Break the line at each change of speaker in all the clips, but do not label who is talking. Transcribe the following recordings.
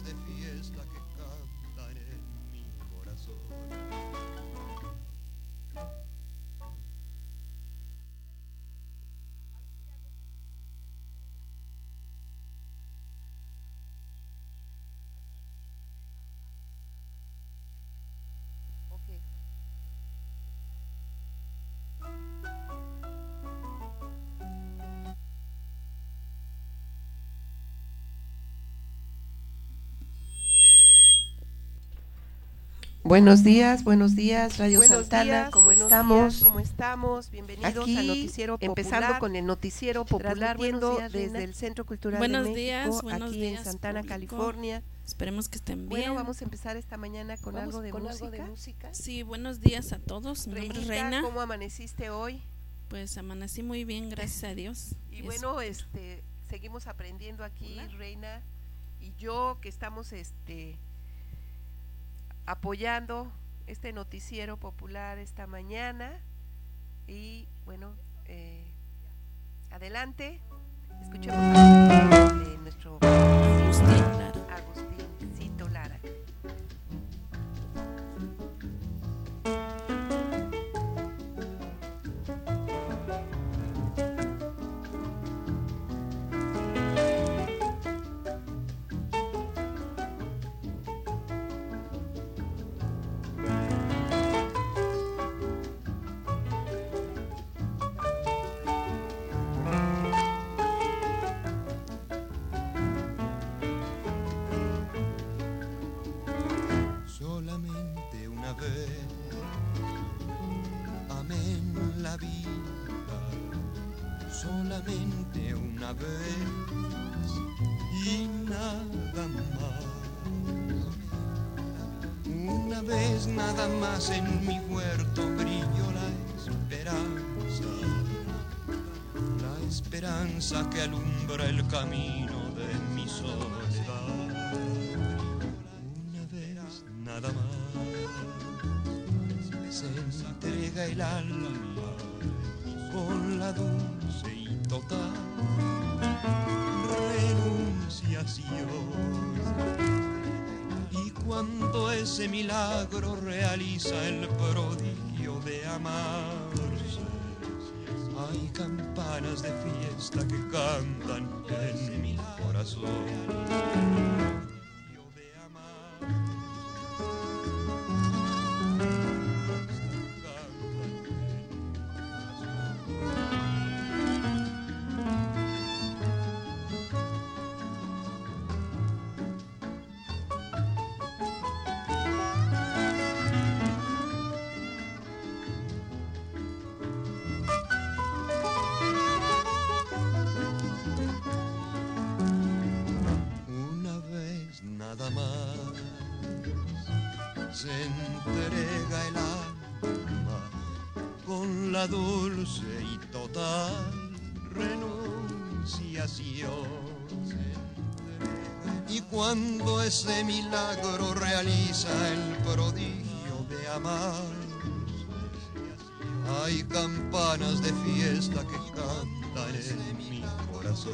de fiesta que cantan en mi corazón.
Buenos días, Radio
Buenos
Santana,
días,
¿cómo
buenos
estamos?
días, ¿cómo estamos? Bienvenidos
Aquí,
al Noticiero Popular,
empezando con el Noticiero Popular,
transmitiendo
buenos días,
desde
Reina.
el Centro Cultural
Buenos
de México,
días, buenos
aquí
días,
en Santana,
público.
California.
Esperemos que estén bien.
Bueno, vamos a empezar esta mañana con algo de música.
Sí, buenos días a todos. Mi nombre es
Reinita,
Reina.
¿cómo amaneciste hoy?
Pues amanecí muy bien, gracias a Dios.
Y bueno, seguimos aprendiendo aquí,
Hola.
Reina y yo, que estamos apoyando este Noticiero Popular esta mañana. Y bueno, adelante, escuchemos a de nuestro
Agustín Lara.
Agustincito Lara.
Solamente una vez amé en la vida, solamente una vez y nada más. Una vez nada más en mi huerto brilló la esperanza que alumbra el camino de mi soledad. Una vez nada más se entrega el alma con la dulce y total renunciación. Y cuando ese milagro realiza el prodigio de amarse, hay campanas de fiesta que cantan en mi corazón. Nada más se entrega el alma con la dulce y total renunciación. Y cuando ese milagro realiza el prodigio de amar, hay campanas de fiesta que cantan en mi corazón.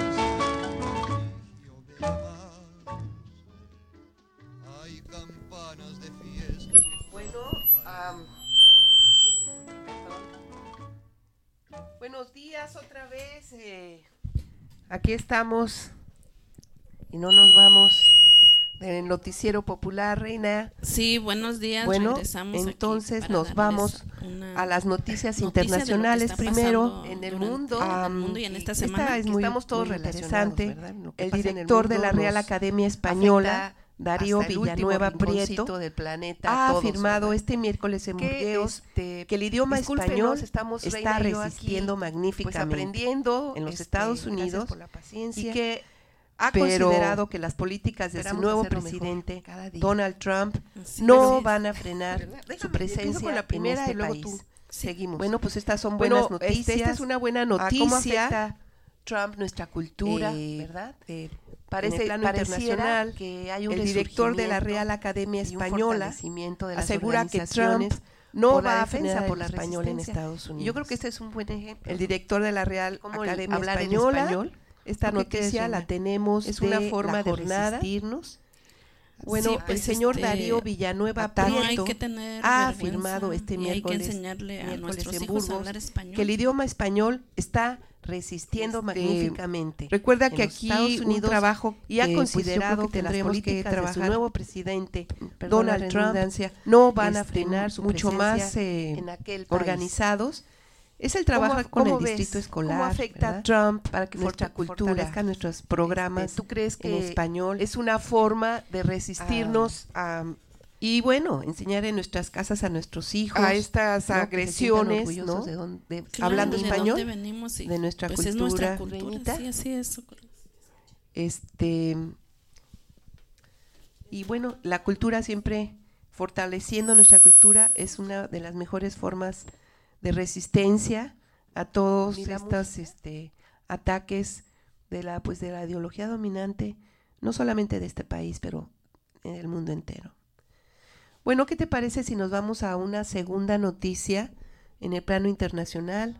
Hay campanas de fiesta que
Bueno,
cantan en mi corazón.
buenos días otra vez. Aquí estamos y no nos vamos del Noticiero Popular, Reina.
Sí, buenos días.
Bueno,
regresamos aquí
entonces
para
nos
darles
vamos
una
a las noticias
noticia
internacionales
de lo que está
primero
pasando
en el
durante
mundo.
el mundo y en esta semana.
Esta es muy,
estamos todos
muy
relacionados,
interesante.
¿verdad? Lo que
El
pasa en el
director de
mundo
la Real
nos
Academia Española,
afecta
Darío
hasta el último
Villanueva
rinconcito
Prieto,
del planeta,
ha
a todos,
afirmado
¿verdad?
este miércoles en
Que,
Burdeos que el idioma
discúlpenos,
español
estamos
está
Reina y yo
resistiendo
aquí,
magníficamente
pues, aprendiendo,
en los
este,
Estados
gracias
Unidos
por la paciencia,
y que ha
pero
considerado que las políticas de su
esperamos
nuevo
hacerlo mejor
presidente,
cada día.
Donald Trump,
Así
no
es.
van a frenar
¿Verdad?
su
Déjame, empiezo
presencia
con la primera
en este
y luego
país.
tú.
Seguimos.
Bueno, pues estas son
Bueno,
buenas noticias.
esta es una buena
¿Cómo
noticia.
afecta Trump nuestra cultura,
¿Verdad?
en
Parece
el plano
pareciera
internacional,
que hay un
el director de la
resurgimiento
Real Academia
y un
Española
fortalecimiento de las
asegura que
organizaciones
Trump no
por la
va a
defensa
frenar
por
el
la
español en
resistencia.
Estados
Y
Unidos.
yo creo que este es un buen ejemplo.
El director de la Real
Cómo
Academia
hablar en
Española,
español,
esta
porque
noticia
es
la
una-
tenemos
es una
de
forma
la
de
jornada
resistirnos Bueno,
Sí, pues,
el señor Darío Villanueva
no hay
Prieto
que tener
ha
vergüenza
afirmado este
y hay que
miércoles
enseñarle a
miércoles
nuestros
en
hijos a
Burgos
hablar español.
que el idioma español está resistiendo magníficamente.
Recuerda
en
que
los
aquí
Estados
un
Unidos
trabajo
y ha
que, pues, yo
considerado
creo que
que las
tendremos que
políticas de su
trabajar,
nuevo presidente
perdón la
Donald Trump
redundancia,
no van a frenar su
mucho
presencia
más
en aquel país.
organizados. Es el trabajar con el distrito escolar.
¿Cómo afecta
¿verdad?
Trump
Para que
nuestra cultura?
fortalezca nuestros programas
¿Tú crees
en
que
español?
es una forma de resistirnos
Y bueno, enseñar en nuestras casas a nuestros hijos
a estas
¿no? Que se sientan
agresiones,
orgullosos
¿no?
de dónde-
Claro,
hablando
de
español,
dónde venimos y,
de nuestra
pues, es nuestra
cultura,
cultura,
Reinita.
sí, así es.
Y bueno, la cultura siempre fortaleciendo nuestra cultura es una de las mejores formas de resistencia a todos
Ni la
estos ataques de la ideología dominante, no solamente de este país, pero en el mundo entero. Bueno, ¿qué te parece si nos vamos a una segunda noticia en el plano internacional?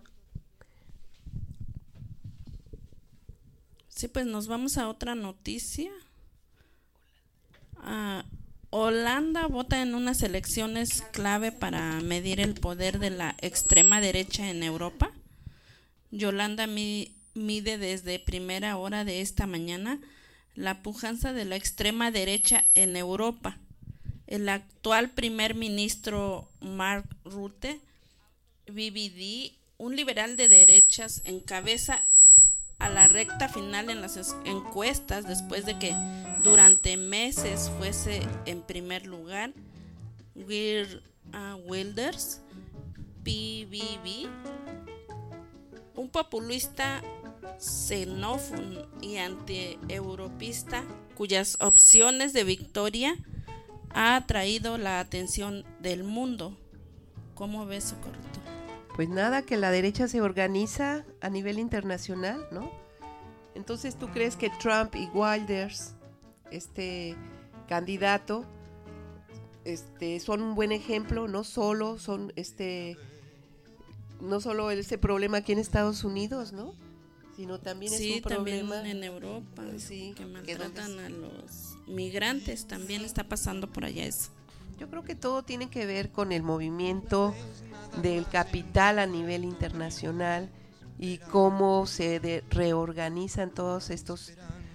Sí, pues nos vamos a otra noticia. Holanda vota en unas elecciones clave para medir el poder de la extrema derecha en Europa. Yolanda mide desde primera hora de esta mañana la pujanza de la extrema derecha en Europa. El actual primer ministro Mark Rutte, BBD, un liberal de derechas, encabeza a la recta final en las encuestas después de que durante meses fuese en primer lugar. Wilders, PVV, un populista xenófono y anti-europista cuyas opciones de victoria ha atraído la atención del mundo. ¿Cómo ves, Socorrito?
Pues nada, que la derecha se organiza a nivel internacional, ¿no? Entonces, ¿tú crees que Trump y Wilders, este candidato, son un buen ejemplo? No solo son no solo ese problema aquí en Estados Unidos, ¿no? Sino también es un problema
también en Europa,
sí,
que maltratan a los migrantes, también está pasando por allá eso.
Yo creo que todo tiene que ver con el movimiento del capital a nivel internacional y cómo se reorganizan todos estos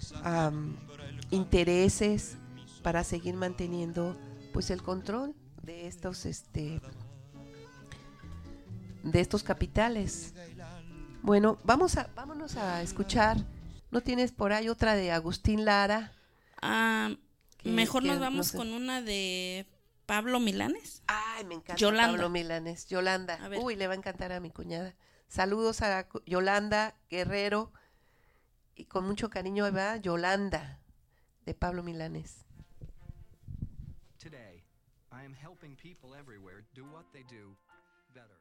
intereses para seguir manteniendo pues el control de estos capitales. Bueno, vámonos a escuchar. ¿No tienes por ahí otra de Agustín Lara?
Mejor nos
no
vamos
sé.
con una de Pablo Milanes.
Ay, me encanta
Yolanda.
Pablo Milanes. Yolanda.
A ver.
Uy, le va a encantar a mi cuñada. Saludos a Yolanda Guerrero. Y con mucho cariño va Yolanda, de Pablo Milanes.
Today, I am helping people everywhere do what they do better.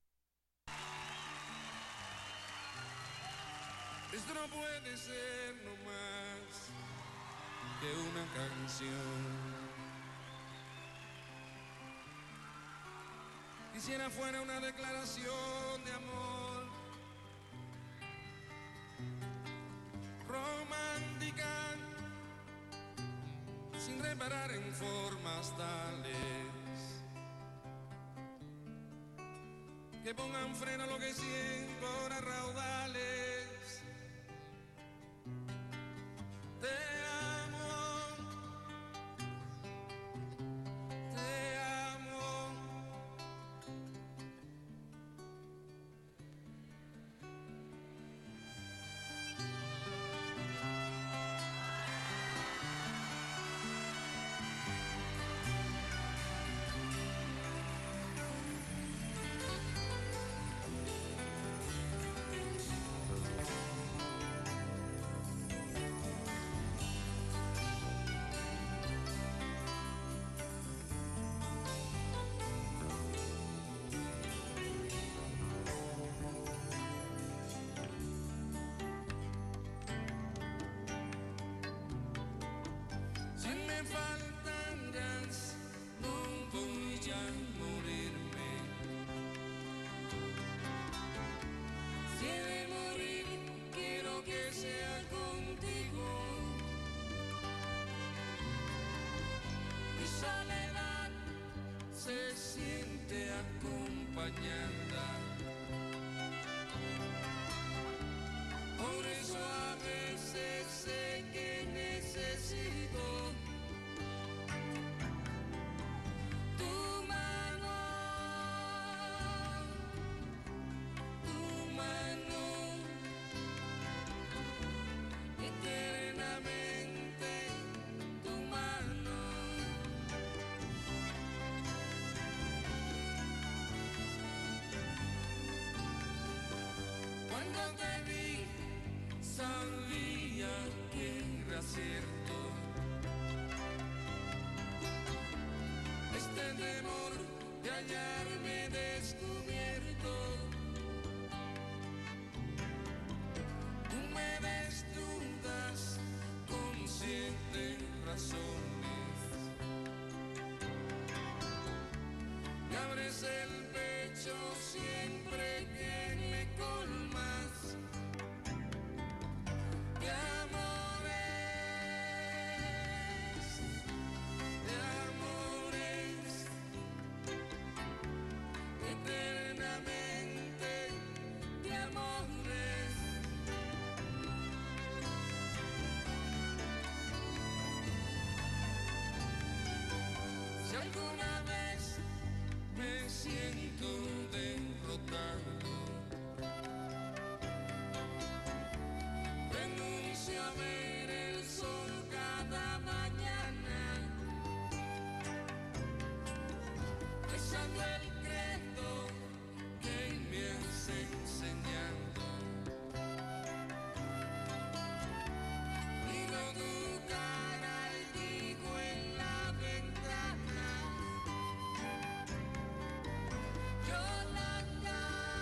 Esto no puede ser no más que una canción. Quisiera fuera una declaración de amor romántica, sin reparar en formas tales que pongan freno a lo que siento a raudales. Te amo, te amo. acompañada. Por eso a veces sé que necesito tu mano eternamente tu mano. Cuando te vi sabía que era cierto este temor de hallarme descubierto. Tú me desnudas con 7 razones, me abres el pecho siempre que me colmas de amores, eternamente de amores. Si alguna vez me siento derrotado, renuncio a ver el sol cada mañana, rezando el credo que me has enseñado, miro tu cara y digo en la ventana, Yolanda,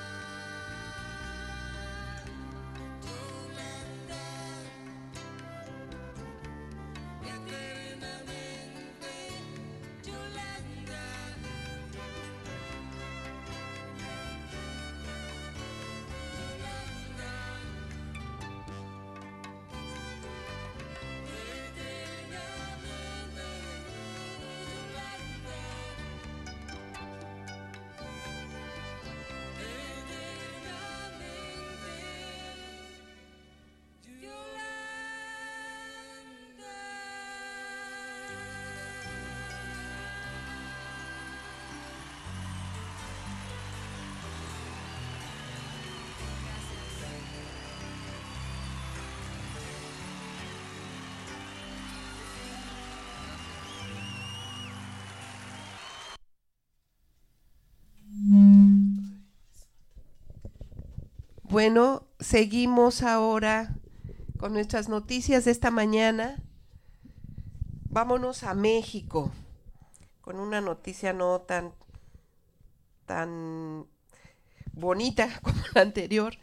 Yolanda, eternamente Yolanda,
Bueno, seguimos ahora con nuestras noticias de esta mañana. Vámonos a México con una noticia no tan bonita como la anterior.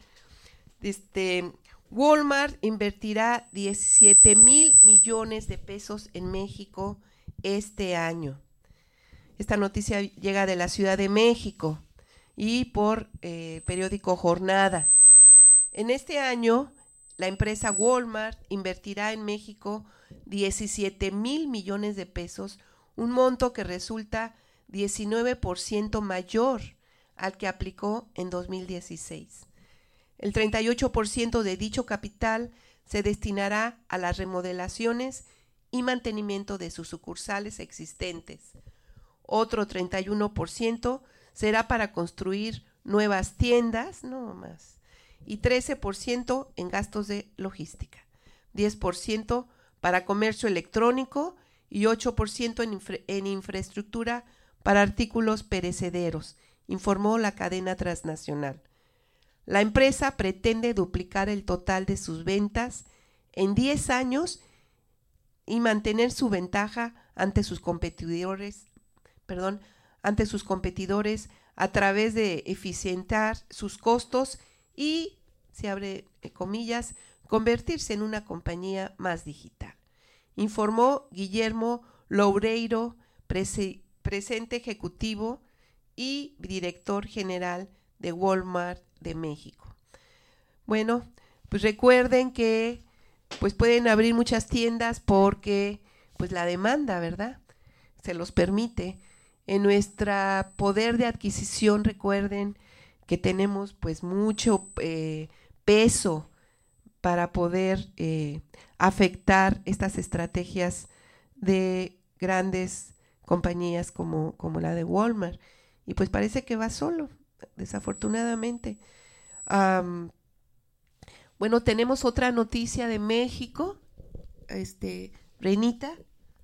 Walmart invertirá 17,000 millones de pesos en México este año. Esta noticia llega de la Ciudad de México y por periódico Jornada. En este año, la empresa Walmart invertirá en México 17,000 millones de pesos, un monto que resulta 19% mayor al que aplicó en 2016. El 38% de dicho capital se destinará a las remodelaciones y mantenimiento de sus sucursales existentes. Otro 31% será para construir nuevas tiendas, no más, y 13% en gastos de logística, 10% para comercio electrónico y 8% en infraestructura para artículos perecederos, informó la cadena transnacional. La empresa pretende duplicar el total de sus ventas en 10 años y mantener su ventaja ante sus competidores, a través de eficientar sus costos y, se abre comillas, convertirse en una compañía más digital, informó Guillermo Loureiro, presidente ejecutivo y director general de Walmart de México. Bueno, pues recuerden que pues pueden abrir muchas tiendas porque pues la demanda, ¿verdad?, se los permite. En nuestro poder de adquisición, recuerden que tenemos pues mucho peso para poder afectar estas estrategias de grandes compañías como la de Walmart. Y pues parece que va solo, desafortunadamente. Bueno, tenemos otra noticia de México. Reinita.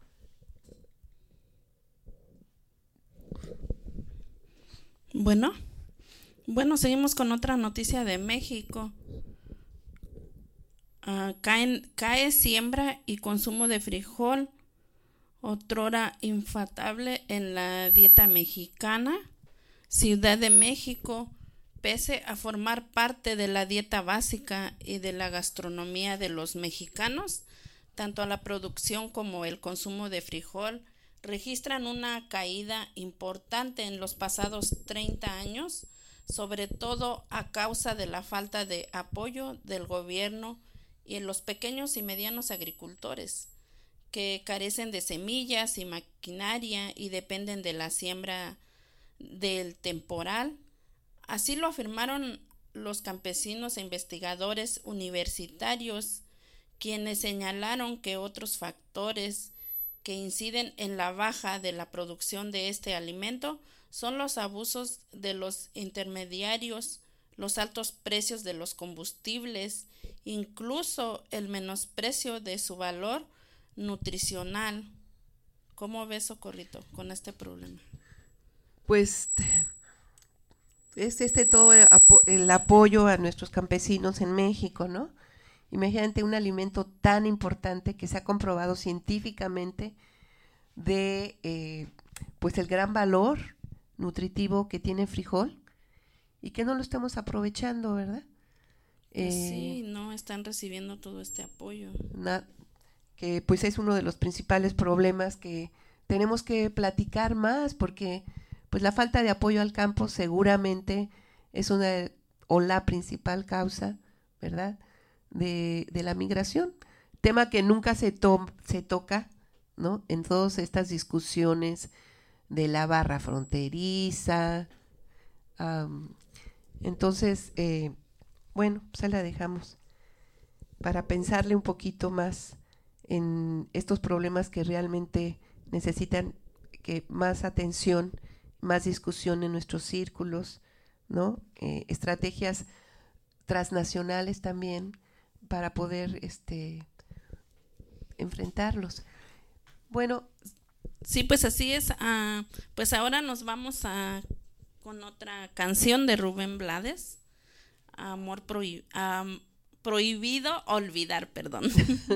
Bueno, seguimos con otra noticia de México. Cae siembra y consumo de frijol, otrora infaltable en la dieta mexicana. Ciudad de México, pese a formar parte de la dieta básica y de la gastronomía de los mexicanos, tanto la producción como el consumo de frijol registran una caída importante en los pasados 30 años, sobre todo a causa de la falta de apoyo del gobierno y en los pequeños y medianos agricultores, que carecen de semillas y maquinaria y dependen de la siembra del temporal. Así lo afirmaron los campesinos e investigadores universitarios, quienes señalaron que otros factores que inciden en la baja de la producción de este alimento son los abusos de los intermediarios, los altos precios de los combustibles, incluso el menosprecio de su valor nutricional. ¿Cómo ves, Socorrito, con este problema?
Pues es todo el apoyo a nuestros campesinos en México, ¿no? Imagínate un alimento tan importante que se ha comprobado científicamente de pues el gran valor nutritivo que tiene el frijol y que no lo estamos aprovechando, ¿verdad?
Sí, no están recibiendo todo este apoyo.
Que pues es uno de los principales problemas que tenemos que platicar más, porque pues la falta de apoyo al campo seguramente es una o la principal causa, ¿verdad?, de la migración, tema que nunca se toca, ¿no?, en todas estas discusiones de la barra fronteriza. Entonces, bueno, pues la dejamos para pensarle un poquito más en estos problemas que realmente necesitan más atención, más discusión en nuestros círculos, ¿no? Estrategias transnacionales también para poder enfrentarlos. Bueno,
sí, pues así es. Pues ahora nos vamos con otra canción de Rubén Blades, Prohibido olvidar, perdón.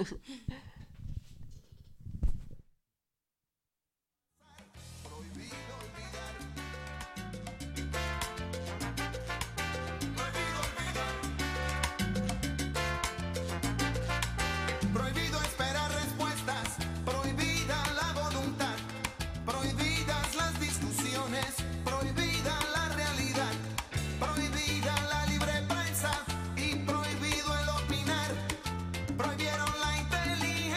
Prohibido esperar respuestas, prohibida la voluntad, prohibidas las discusiones, prohibida la realidad, prohibida la libre prensa y prohibido el opinar. Prohibieron la inteligencia.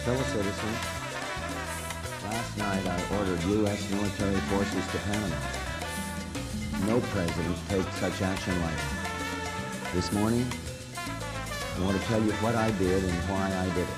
Fellow citizens, last night I ordered U.S. military forces to Panama. No president takes such action lightly. This morning, I want to tell you what I did and why I did it.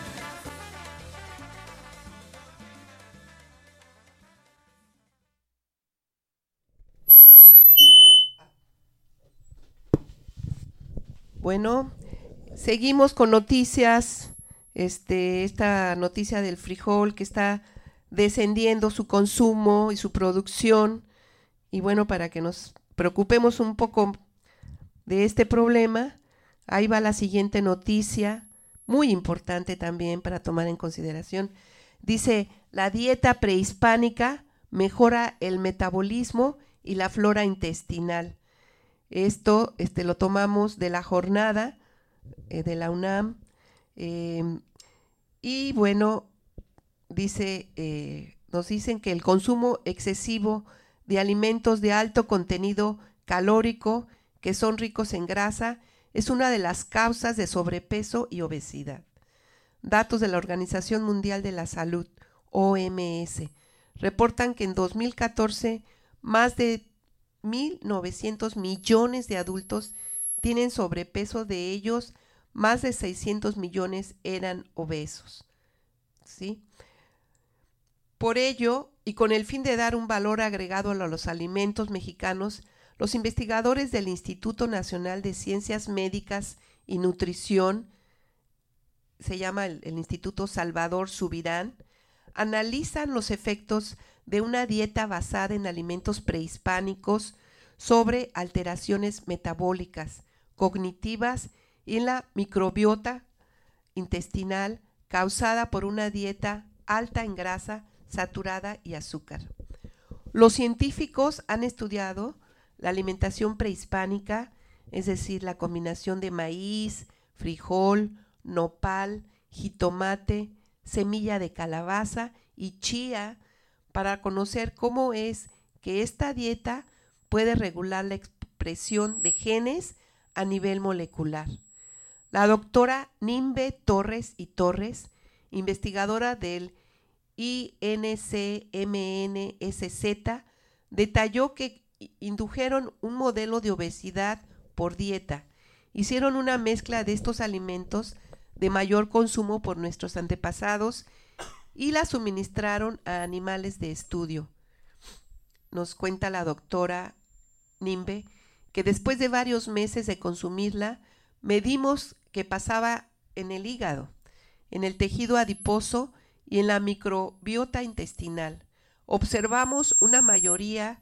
Bueno, seguimos con noticias. Esta noticia del frijol que está descendiendo su consumo y su producción. Y bueno, para que nos preocupemos un poco de este problema, ahí va la siguiente noticia, muy importante también para tomar en consideración. Dice, la dieta prehispánica mejora el metabolismo y la flora intestinal. Esto lo tomamos de la jornada de la UNAM. Y bueno, nos dicen que el consumo excesivo de alimentos de alto contenido calórico que son ricos en grasa es una de las causas de sobrepeso y obesidad. Datos de la Organización Mundial de la Salud, OMS, reportan que en 2014 más de 1.900 millones de adultos tienen sobrepeso, de ellos más de 600 millones eran obesos. ¿Sí? Por ello, y con el fin de dar un valor agregado a los alimentos mexicanos, los investigadores del Instituto Nacional de Ciencias Médicas y Nutrición, se llama el Instituto Salvador Subirán, analizan los efectos de una dieta basada en alimentos prehispánicos sobre alteraciones metabólicas, cognitivas y en la microbiota intestinal causada por una dieta alta en grasa saturada y azúcar. Los científicos han estudiado la alimentación prehispánica, es decir, la combinación de maíz, frijol, nopal, jitomate, semilla de calabaza y chía, para conocer cómo es que esta dieta puede regular la expresión de genes a nivel molecular. La doctora Nimbe Torres y Torres, investigadora del INCMNSZ, detalló que indujeron un modelo de obesidad por dieta. Hicieron una mezcla de estos alimentos de mayor consumo por nuestros antepasados y la suministraron a animales de estudio. Nos cuenta la doctora Nimbe que después de varios meses de consumirla, medimos que pasaba en el hígado, en el tejido adiposo y en la microbiota intestinal. Observamos en la mayoría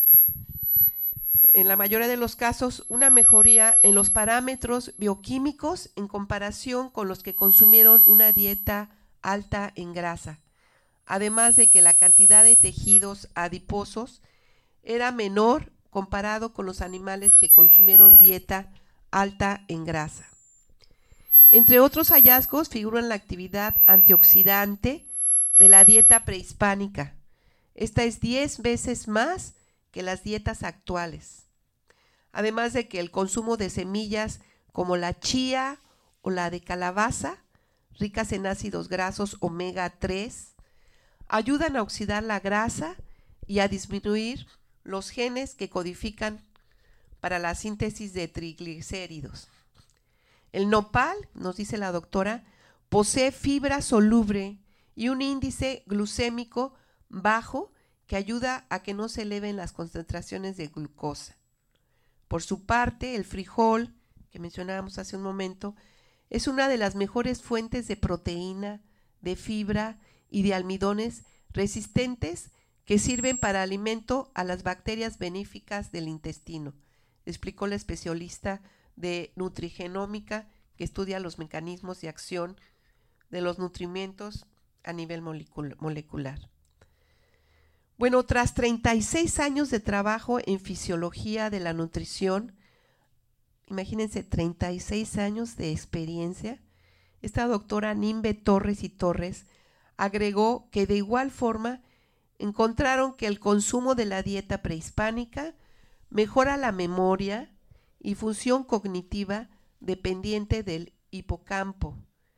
de los casos, una mejoría en los parámetros bioquímicos en comparación con los que consumieron una dieta alta en grasa, además de que la cantidad de tejidos adiposos era menor comparado con los animales que consumieron dieta alta en grasa. Entre otros hallazgos figuran la actividad antioxidante de la dieta prehispánica. Esta es 10 veces más que las dietas actuales. Además de que el consumo de semillas como la chía o la de calabaza, ricas en ácidos grasos omega 3, ayudan a oxidar la grasa y a disminuir los genes que codifican para la síntesis de triglicéridos. El nopal, nos dice la doctora, posee fibra soluble y un índice glucémico bajo que ayuda a que no se eleven las concentraciones de glucosa. Por su parte, el frijol, que mencionábamos hace un momento, es una de las mejores fuentes de proteína, de fibra y de almidones resistentes que sirven para alimento a las bacterias benéficas del intestino, explicó la especialista de nutrigenómica que estudia los mecanismos de acción de los nutrimentos a nivel molecular. Bueno, tras 36 años de trabajo en fisiología de la nutrición, imagínense 36 años de experiencia, esta doctora Nimbe Torres y Torres agregó que de igual forma encontraron que el consumo de la dieta prehispánica mejora la memoria y función cognitiva dependiente del hipocampo.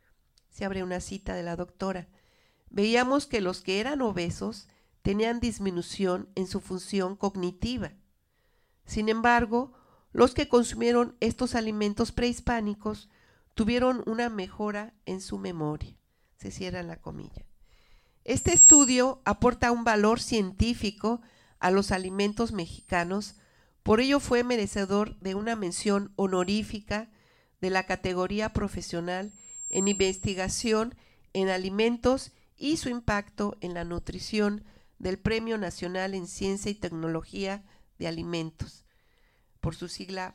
Se abre una cita de la doctora. Veíamos que los que eran obesos tenían disminución en su función cognitiva. Sin embargo, los que consumieron estos alimentos prehispánicos tuvieron una mejora en su memoria. Se cierra la comilla. Este estudio aporta un valor científico a los alimentos mexicanos, por ello fue merecedor de una mención honorífica de la categoría profesional en investigación en alimentos y su impacto en la nutrición del Premio Nacional en Ciencia y Tecnología de Alimentos, por su sigla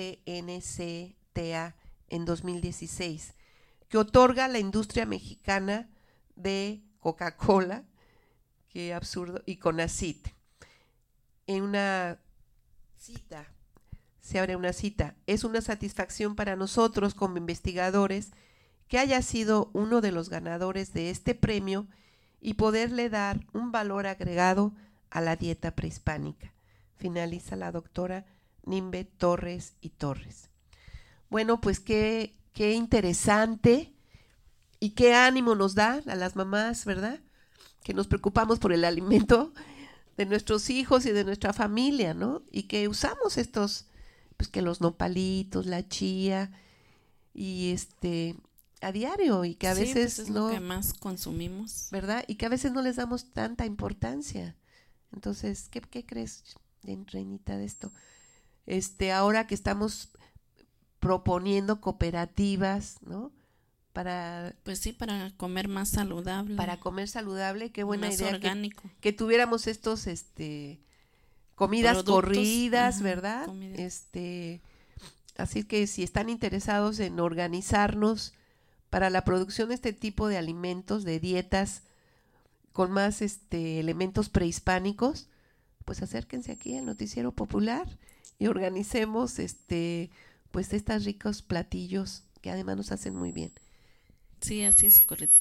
PNCTA, en 2016, que otorga la industria mexicana de Coca-Cola, qué absurdo, y CONACYT. En una cita, se abre una cita, es una satisfacción para nosotros como investigadores que haya sido uno de los ganadores de este premio y poderle dar un valor agregado a la dieta prehispánica. Finaliza la doctora Nimbe Torres y Torres. Bueno, pues qué interesante y qué ánimo nos da a las mamás, ¿verdad? Que nos preocupamos por el alimento de nuestros hijos y de nuestra familia, ¿no? Y que usamos estos, pues que los nopalitos, la chía, y a diario, y que a veces
pues es
no,
lo que más consumimos,
¿verdad? Y que a veces no les damos tanta importancia. Entonces, ¿qué crees, Reinita, de esto? Ahora que estamos proponiendo cooperativas, ¿no?
Pues sí, para comer más saludable.
Para comer saludable, qué buena
más
idea
orgánico.
Que tuviéramos estos comidas productos, corridas, ajá, ¿verdad? Comidas. Así que si están interesados en organizarnos para la producción de este tipo de alimentos, de dietas con más elementos prehispánicos, pues acérquense aquí al Noticiero Popular y organicemos pues estos ricos platillos que además nos hacen muy bien.
Sí, así es, correcto.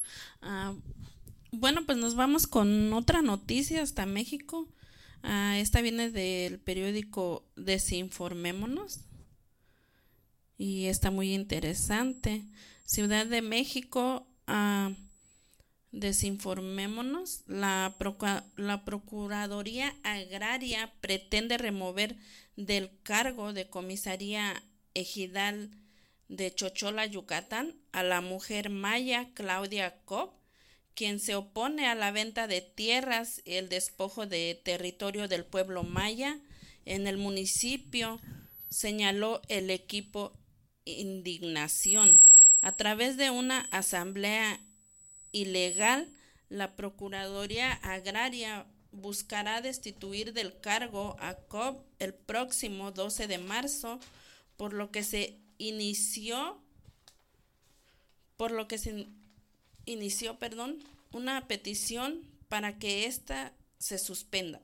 Bueno, pues nos vamos con otra noticia hasta México. Esta viene del periódico Desinformémonos y está muy interesante. Ciudad de México, Desinformémonos. La Procuraduría Agraria pretende remover del cargo de comisaría ejidal de Chochola, Yucatán, a la mujer maya Claudia Cobb, quien se opone a la venta de tierras y el despojo de territorio del pueblo maya en el municipio, señaló el equipo Indignación. A través de una asamblea ilegal, la Procuraduría Agraria buscará destituir del cargo a Cobb el próximo 12 de marzo, por lo que se inició una petición para que ésta se suspenda.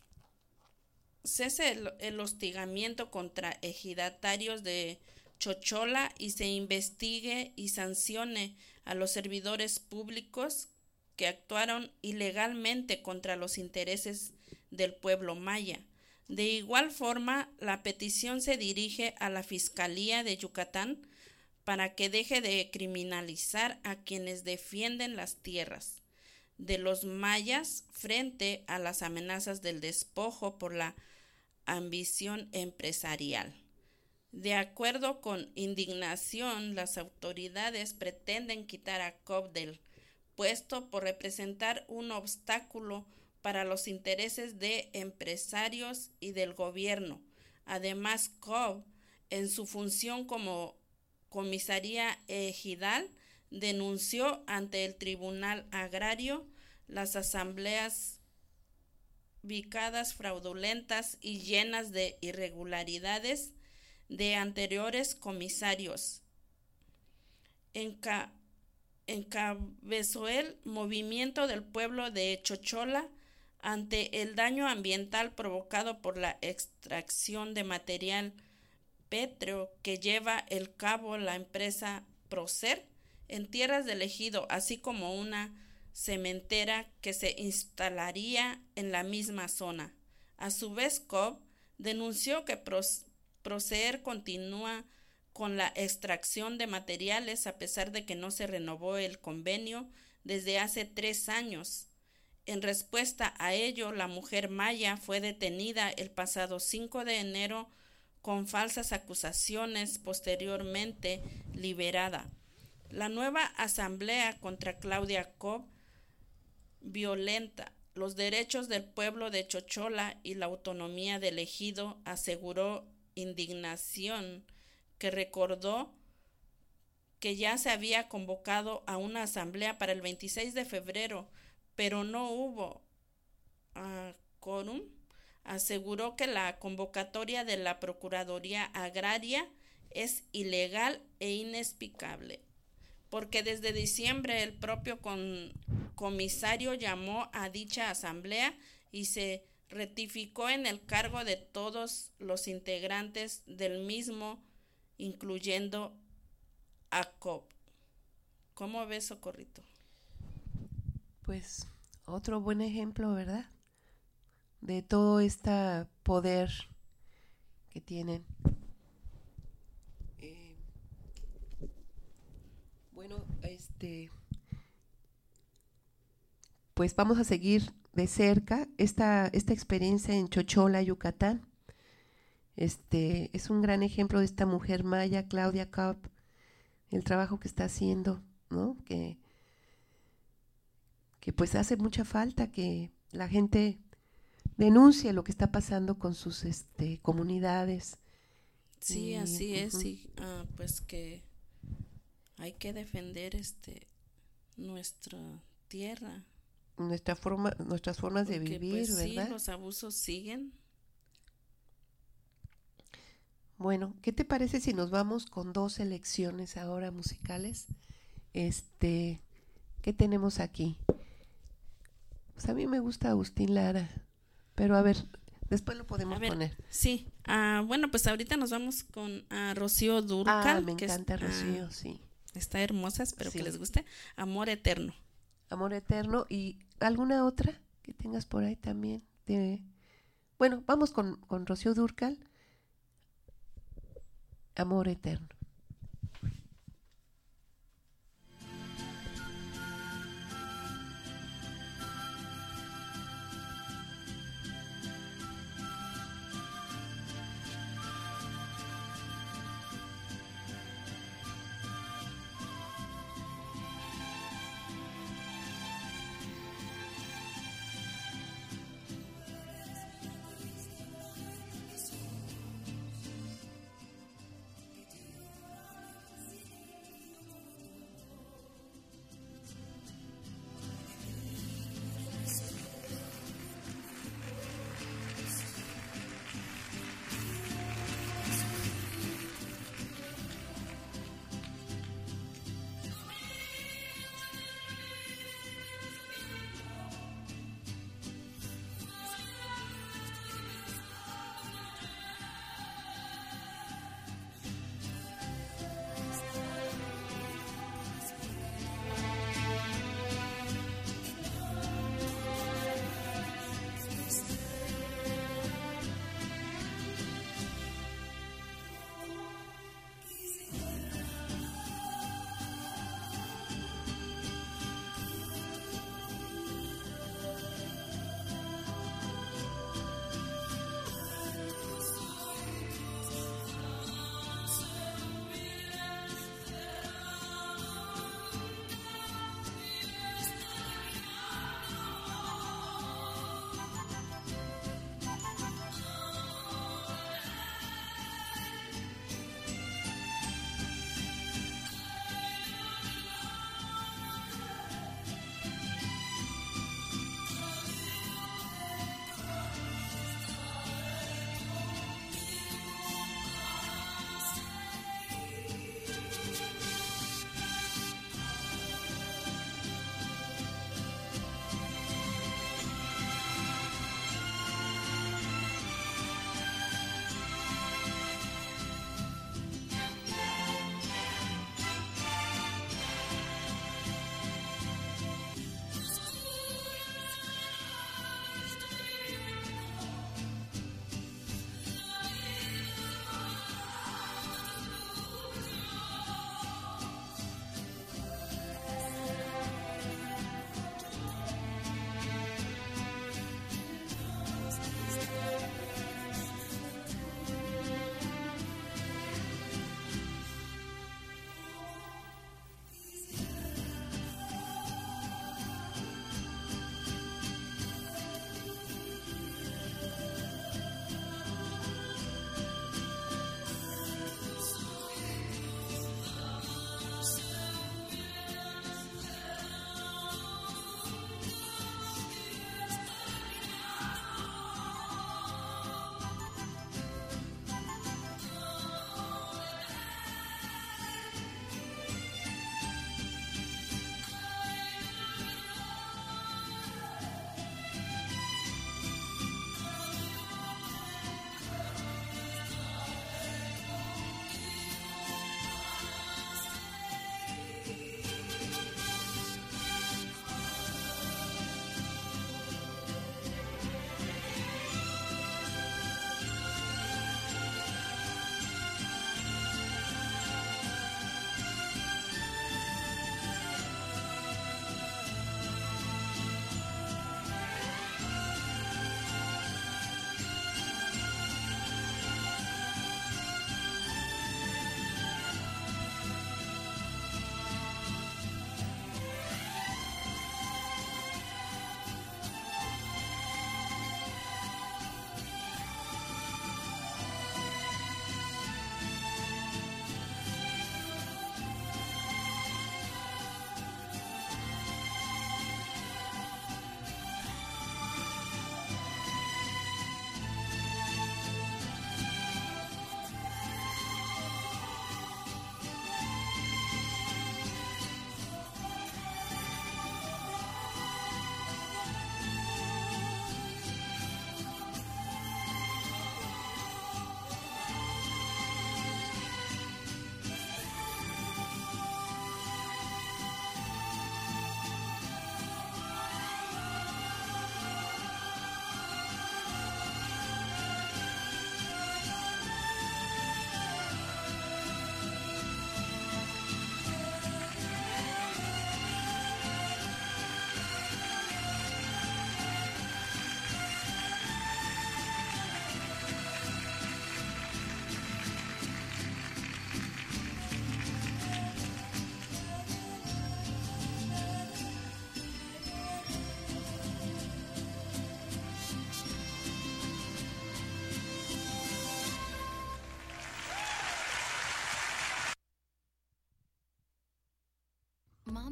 Cese el hostigamiento contra ejidatarios de Chochola y se investigue y sancione a los servidores públicos que actuaron ilegalmente contra los intereses del pueblo maya. De igual forma, la petición se dirige a la Fiscalía de Yucatán para que deje de criminalizar a quienes defienden las tierras de los mayas frente a las amenazas del despojo por la ambición empresarial. De acuerdo con Indignación, las autoridades pretenden quitar a Cobb del puesto por representar un obstáculo para los intereses de empresarios y del gobierno. Además, Cobb, en su función como comisaría ejidal, denunció ante el Tribunal Agrario las asambleas vicadas, fraudulentas y llenas de irregularidades de anteriores comisarios. Encabezó el movimiento del pueblo de Chochola ante el daño ambiental provocado por la extracción de material pétreo que lleva el cabo la empresa Procer en tierras del ejido, así como una cementera que se instalaría en la misma zona. A su vez, Cobb denunció que Procer continúa con la extracción de materiales a pesar de que no se renovó el convenio desde hace 3 años. En respuesta a ello, la mujer maya fue detenida el pasado 5 de enero con falsas acusaciones, posteriormente liberada. La nueva asamblea contra Claudia Cobb violenta los derechos del pueblo de Chochola y la autonomía del ejido, aseguró indignación, que recordó que ya se había convocado a una asamblea para el 26 de febrero, pero no hubo quórum. Aseguró que la convocatoria de la Procuraduría Agraria es ilegal e inexplicable, porque desde diciembre el propio comisario llamó a dicha asamblea y se ratificó en el cargo de todos los integrantes del mismo, incluyendo a Cobb. ¿Cómo ves, Socorrito?
Pues otro buen ejemplo, ¿verdad? De todo este poder que tienen. Bueno, pues vamos a seguir de cerca esta experiencia en Chochola, Yucatán. Es un gran ejemplo de esta mujer maya, Claudia Cobb, el trabajo que está haciendo, ¿no? Que pues hace mucha falta que la gente denuncie lo que está pasando con sus comunidades.
Sí, así es, y pues que hay que defender nuestra tierra.
Nuestras formas de vivir,
pues,
¿verdad?
Sí, los abusos siguen.
Bueno, ¿qué te parece si nos vamos con 2 selecciones ahora musicales? ¿Qué tenemos aquí? Pues a mí me gusta Agustín Lara, pero a ver, después lo podemos poner.
Sí, bueno, pues ahorita nos vamos con Rocío Dúrcal.
Me encanta Rocío, sí.
Está hermosa, espero
Sí.
que les guste. Amor Eterno.
Amor Eterno, y alguna otra que tengas por ahí también. Bueno, vamos con Rocío Dúrcal, Amor Eterno.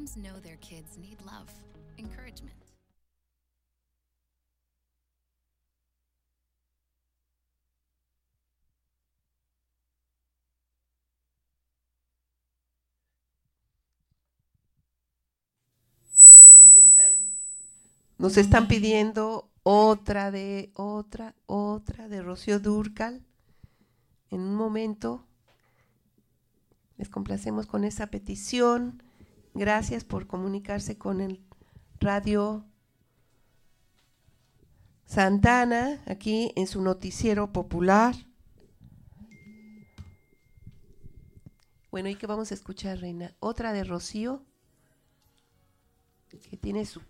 Moms know their kids need love, encouragement.
Nos están pidiendo otra de Rocío Dúrcal. En un momento les complacemos con esa petición. Gracias por comunicarse con el Radio Santana, aquí en su noticiero popular. Bueno, ¿y qué vamos a escuchar, Reina? Otra de Rocío, que tiene su...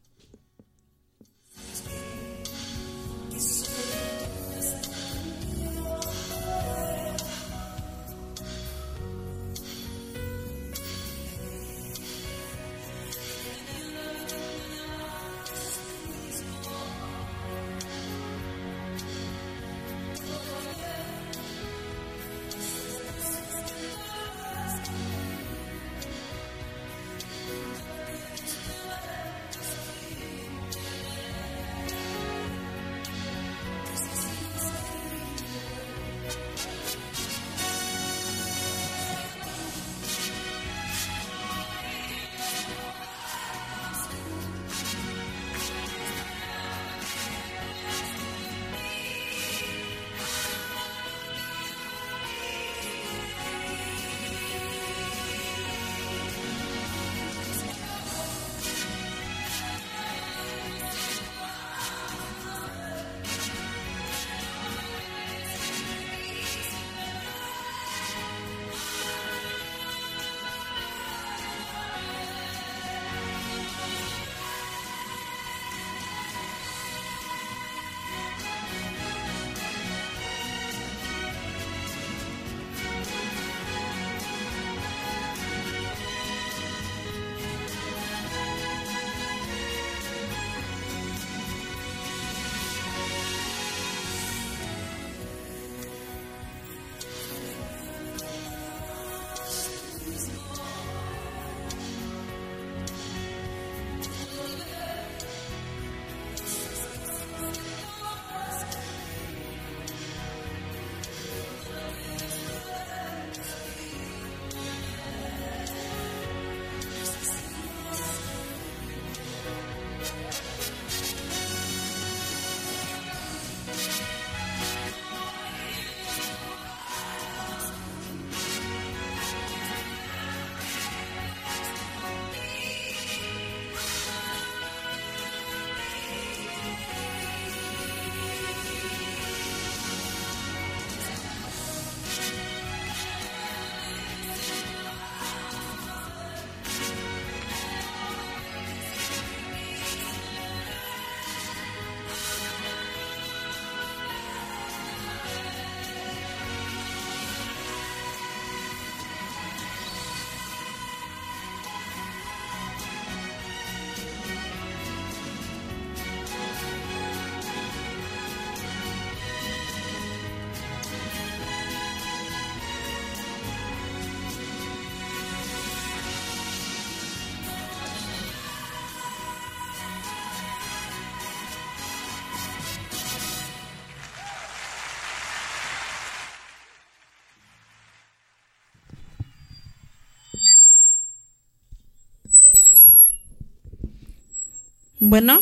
Bueno,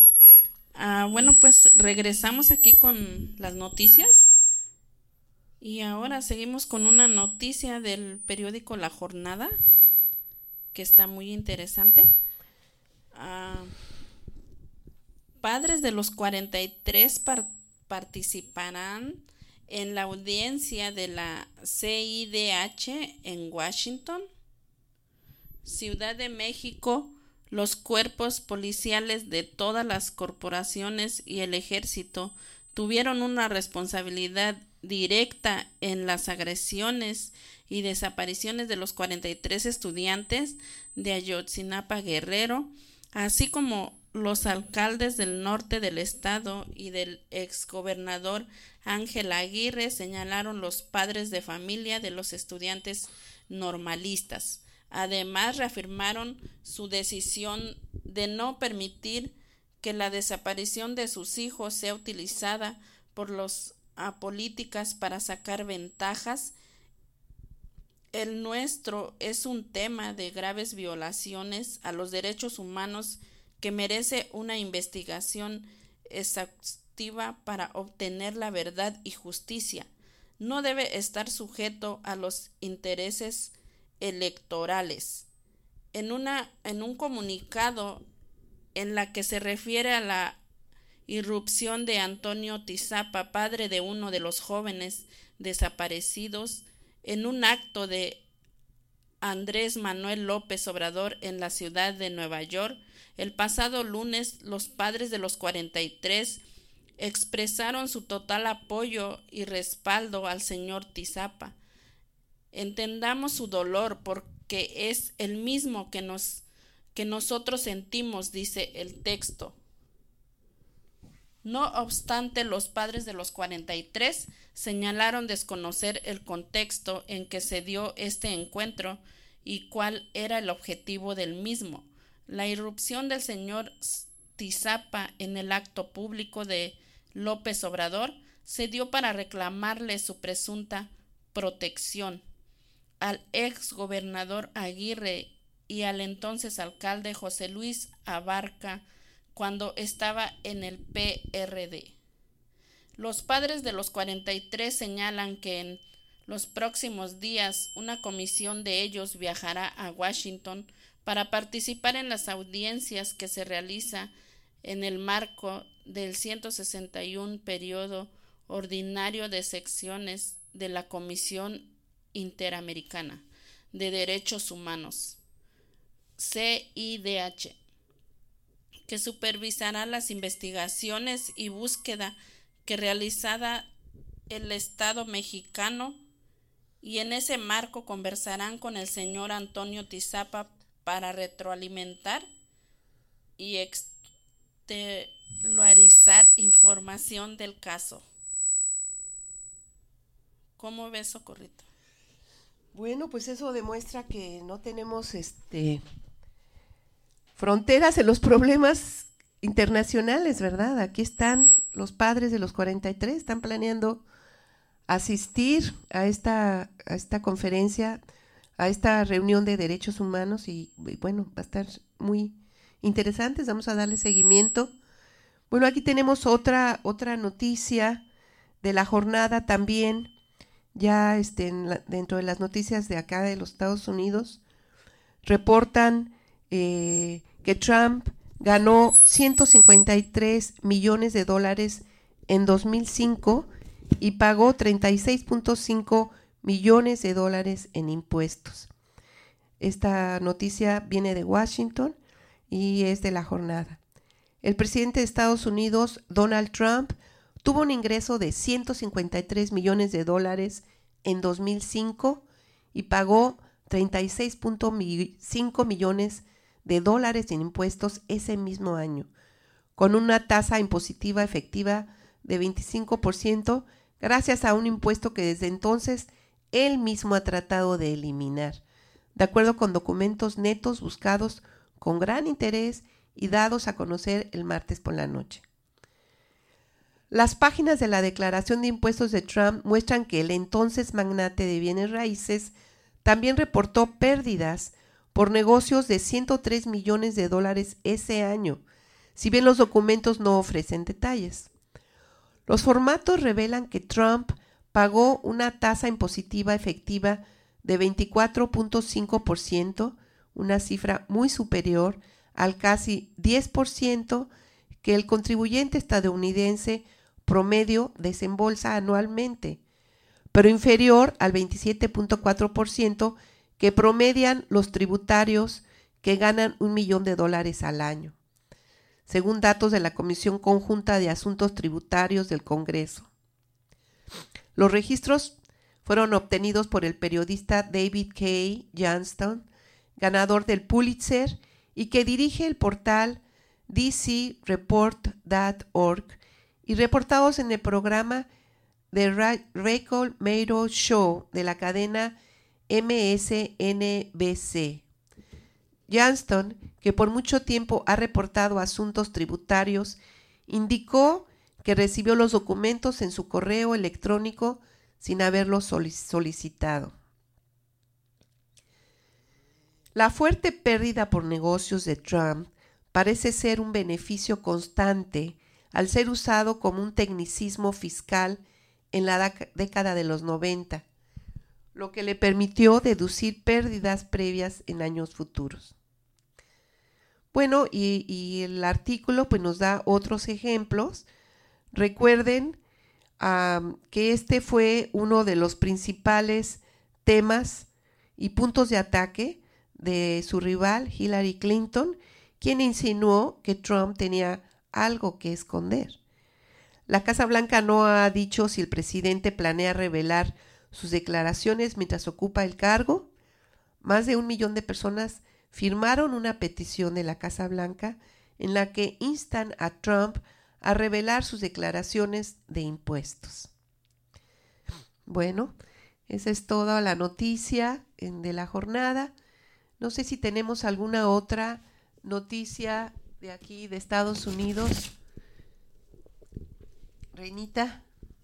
pues regresamos aquí con las noticias y ahora seguimos con una noticia del periódico La Jornada que está muy interesante. Padres de los 43 participarán en la audiencia de la CIDH en Washington. Ciudad de México. Los cuerpos policiales de todas las corporaciones y el ejército tuvieron una responsabilidad directa en las agresiones y desapariciones de los 43 estudiantes de Ayotzinapa, Guerrero, así como los alcaldes del norte del estado y del exgobernador Ángel Aguirre, señalaron los padres de familia de los estudiantes normalistas. Además, reafirmaron su decisión de no permitir que la desaparición de sus hijos sea utilizada por los políticas para sacar ventajas. El nuestro es un tema de graves violaciones a los derechos humanos que merece una investigación exhaustiva para obtener la verdad y justicia. No debe estar sujeto a los intereses electorales. En un comunicado en la que se refiere a la irrupción de Antonio Tizapa, padre de uno de los jóvenes desaparecidos, en un acto de Andrés Manuel López Obrador en la ciudad de Nueva York, el pasado lunes, los padres de los 43 expresaron su total apoyo y respaldo al señor Tizapa. Entendamos su dolor porque es el mismo que nosotros sentimos, dice el texto. No obstante, los padres de los 43 señalaron desconocer el contexto en que se dio este encuentro y cuál era el objetivo del mismo. La irrupción del señor Tizapa en el acto público de López Obrador se dio para reclamarle su presunta protección al ex gobernador Aguirre y al entonces alcalde José Luis Abarca cuando estaba en el PRD. Los padres de los 43 señalan que en los próximos días una comisión de ellos viajará a Washington para participar en las audiencias que se realiza en el marco del 161 periodo ordinario de secciones de la Comisión Interamericana de Derechos Humanos, CIDH, que supervisará las investigaciones y búsqueda que realizará el Estado mexicano, y en ese marco conversarán con el señor Antonio Tizapa para retroalimentar y exteriorizar información del caso. ¿Cómo ves, Socorrito?
Bueno, pues eso demuestra que no tenemos fronteras en los problemas internacionales, ¿verdad? Aquí están los padres de los 43, están planeando asistir a esta conferencia, a esta reunión de derechos humanos y bueno, va a estar muy interesante, vamos a darle seguimiento. Bueno, aquí tenemos otra noticia de la jornada también, ya dentro de las noticias de acá de los Estados Unidos, reportan que Trump ganó $153 millones en 2005 y pagó $36.5 millones en impuestos. Esta noticia viene de Washington y es de la jornada. El presidente de Estados Unidos, Donald Trump, tuvo un ingreso de $153 millones en 2005 y pagó $36.5 millones en impuestos ese mismo año, con una tasa impositiva efectiva de 25%, gracias a un impuesto que desde entonces él mismo ha tratado de eliminar, de acuerdo con documentos netos buscados con gran interés y dados a conocer el martes por la noche. Las páginas de la declaración de impuestos de Trump muestran que el entonces magnate de bienes raíces también reportó pérdidas por negocios de $103 millones ese año, si bien los documentos no ofrecen detalles. Los formatos revelan que Trump pagó una tasa impositiva efectiva de 24.5%, una cifra muy superior al casi 10% que el contribuyente estadounidense promedio desembolsa anualmente, pero inferior al 27.4% que promedian los tributarios que ganan $1 millón al año, según datos de la Comisión Conjunta de Asuntos Tributarios del Congreso. Los registros fueron obtenidos por el periodista David K. Johnston, ganador del Pulitzer y que dirige el portal dcreport.org, y reportados en el programa The Rachel Maddow Show de la cadena
MSNBC. Johnston, que por mucho tiempo ha reportado asuntos tributarios, indicó que recibió los documentos en su correo electrónico sin haberlos solicitado. La fuerte pérdida por negocios de Trump parece ser un beneficio constante al ser usado como un tecnicismo fiscal en la década de los 90, lo que le permitió deducir pérdidas previas en años futuros. Bueno, y el artículo pues nos da otros ejemplos. Recuerden que este fue uno de los principales temas y puntos de ataque de su rival Hillary Clinton, quien insinuó que Trump tenía algo que esconder. La Casa Blanca no ha dicho si el presidente planea revelar sus declaraciones mientras ocupa el cargo. Más de 1 millón de personas firmaron una petición de la Casa Blanca en la que instan a Trump a revelar sus declaraciones de impuestos. Bueno, esa es toda la noticia de la jornada. No sé si tenemos alguna otra noticia de aquí, de Estados Unidos. Reinita.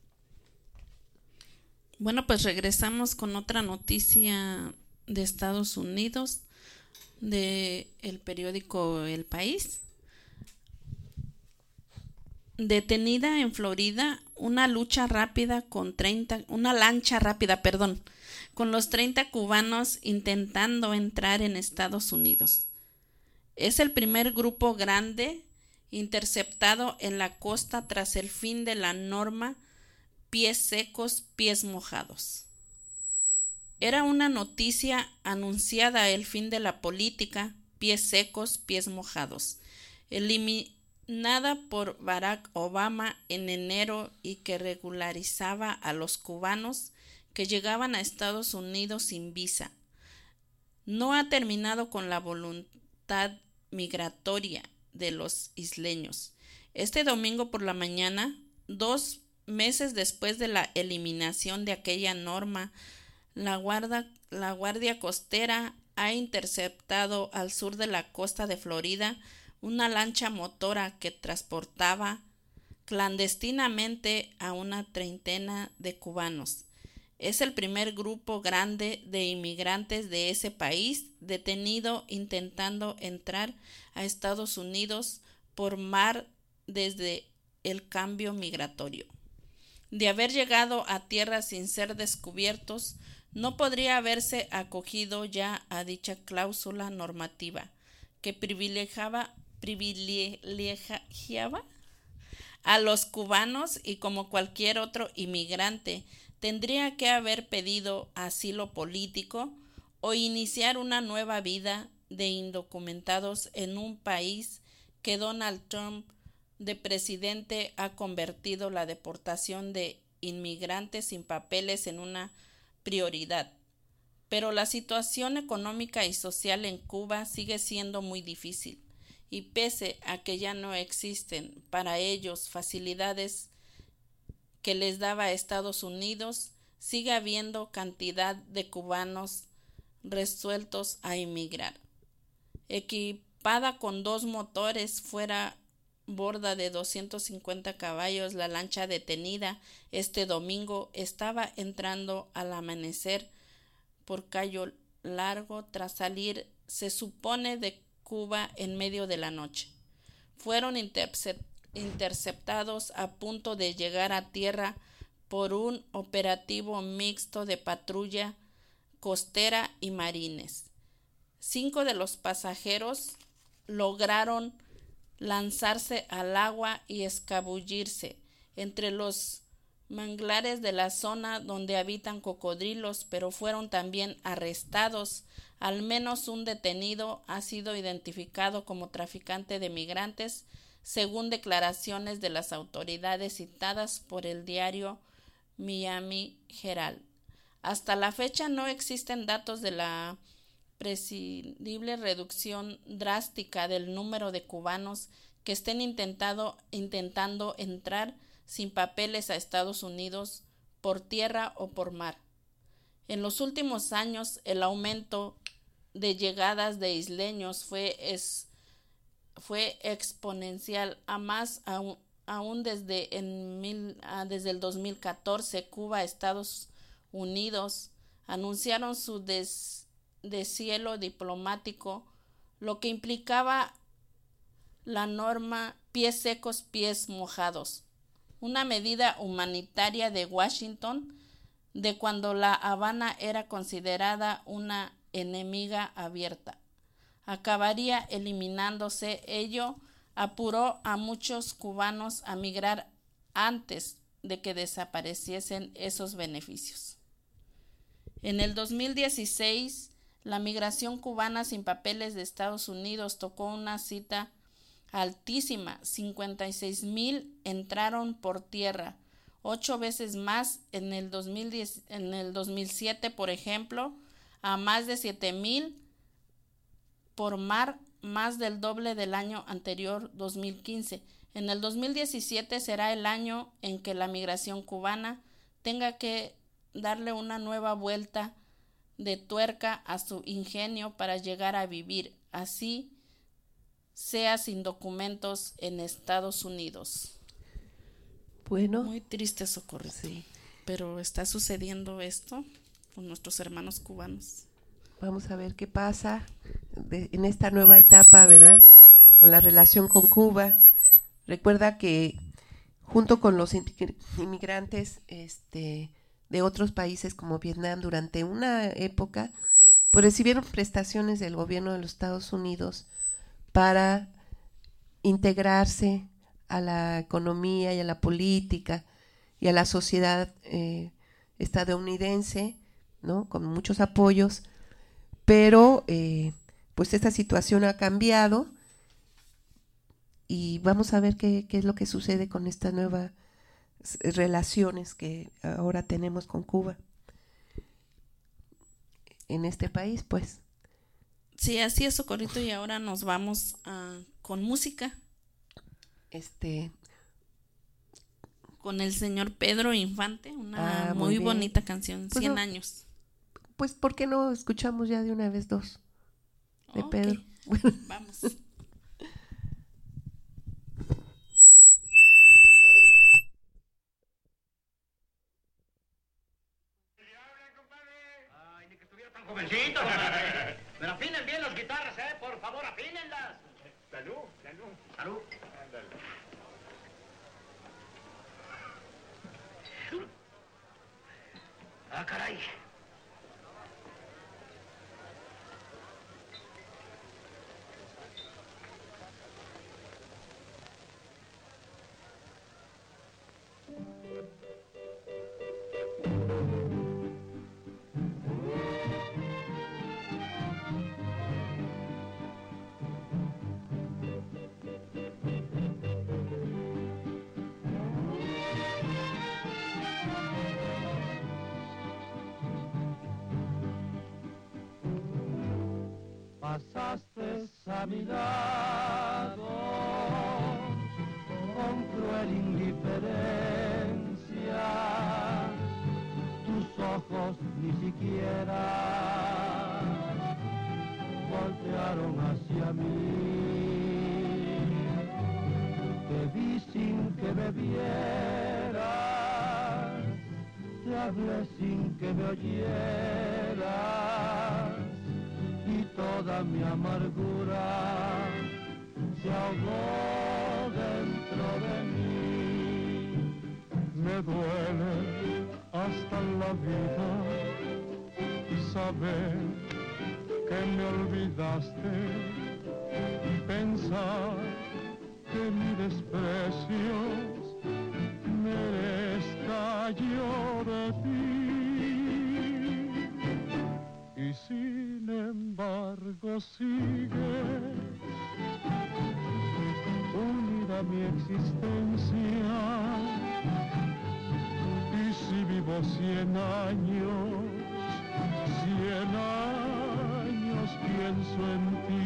Bueno, pues regresamos con otra noticia de Estados Unidos, de el periódico El País. Detenida en Florida una lancha rápida con los 30 cubanos intentando entrar en Estados Unidos. Es el primer grupo grande interceptado en la costa tras el fin de la norma pies secos, pies mojados. Era una noticia anunciada el fin de la política pies secos, pies mojados, eliminada por Barack Obama en enero y que regularizaba a los cubanos que llegaban a Estados Unidos sin visa. No ha terminado con la voluntad migratoria de los isleños. Este domingo por la mañana, 2 meses después de la eliminación de aquella norma, la Guardia Costera ha interceptado al sur de la costa de Florida una lancha motora que transportaba clandestinamente a una treintena de cubanos. Es el primer grupo grande de inmigrantes de ese país detenido intentando entrar a Estados Unidos por mar desde el cambio migratorio. De haber llegado a tierra sin ser descubiertos, no podría haberse acogido ya a dicha cláusula normativa que privilegiaba a los cubanos y como cualquier otro inmigrante tendría que haber pedido asilo político o iniciar una nueva vida de indocumentados en un país que Donald Trump de presidente ha convertido la deportación de inmigrantes sin papeles en una prioridad. Pero la situación económica y social en Cuba sigue siendo muy difícil y pese a que ya no existen para ellos facilidades que les daba Estados Unidos, sigue habiendo cantidad de cubanos resueltos a emigrar. Equipada con 2 motores fuera borda de 250 caballos, la lancha detenida este domingo estaba entrando al amanecer por Cayo Largo tras salir, se supone, de Cuba en medio de la noche. Fueron interceptados a punto de llegar a tierra por un operativo mixto de patrulla costera y marines. 5 de los pasajeros lograron lanzarse al agua y escabullirse entre los manglares de la zona donde habitan cocodrilos, pero fueron también arrestados. Al menos un detenido ha sido identificado como traficante de migrantes, según declaraciones de las autoridades citadas por el diario Miami Herald. Hasta la fecha no existen datos de la prescindible reducción drástica del número de cubanos que estén intentando entrar sin papeles a Estados Unidos por tierra o por mar. En los últimos años, el aumento de llegadas de isleños fue exponencial, aún desde el 2014. Cuba, Estados Unidos anunciaron su deshielo diplomático, lo que implicaba la norma pies secos, pies mojados, una medida humanitaria de Washington de cuando La Habana era considerada una enemiga abierta. Acabaría eliminándose. Ello apuró a muchos cubanos a migrar antes de que desapareciesen esos beneficios. En el 2016, la migración cubana sin papeles de Estados Unidos tocó una cita altísima. 56,000 entraron por tierra, 8 veces más en el 2007, por ejemplo, a más de 7,000 por mar, más del doble del año anterior, 2015. En el 2017 será el año en que la migración cubana tenga que darle una nueva vuelta de tuerca a su ingenio para llegar a vivir, así sea sin documentos, en Estados Unidos.
Bueno,
Muy triste, Socorro.
sí.
Pero está sucediendo esto con nuestros hermanos cubanos.
Vamos a ver qué pasa en esta nueva etapa, ¿verdad? Con la relación con Cuba. Recuerda que junto con los inmigrantes de otros países como Vietnam, durante una época, pues recibieron prestaciones del gobierno de los Estados Unidos para integrarse a la economía y a la política y a la sociedad estadounidense, ¿no? Con muchos apoyos, pero pues esta situación ha cambiado y vamos a ver qué es lo que sucede con estas nuevas relaciones que ahora tenemos con Cuba en este país, pues.
Sí, así es, Socorrito, y ahora nos vamos con música. Con el señor Pedro Infante, una muy
bien.
bonita canción,
Pues
100
no,
años.
Pues, ¿por qué no escuchamos ya de una vez dos de
Ok,
Pedro?
vamos.
Ay, ni que estuviera tan jovencito. Pero afinen bien las guitarras, por favor, afínenlas. Salud, salud. Salud. Ah, caray.
Pasaste a mi lado con cruel indiferencia, tus ojos ni siquiera voltearon hacia mí, te vi sin que me vieras, te hablé sin que me oyeras, y toda mi amargura se ahogó dentro de mí. Me duele hasta la vida saber que me olvidaste y pensar que mi desprecio merezca yo de ti. Y sin embargo sigues unida a mi existencia, y si vivo 100 años pienso en ti.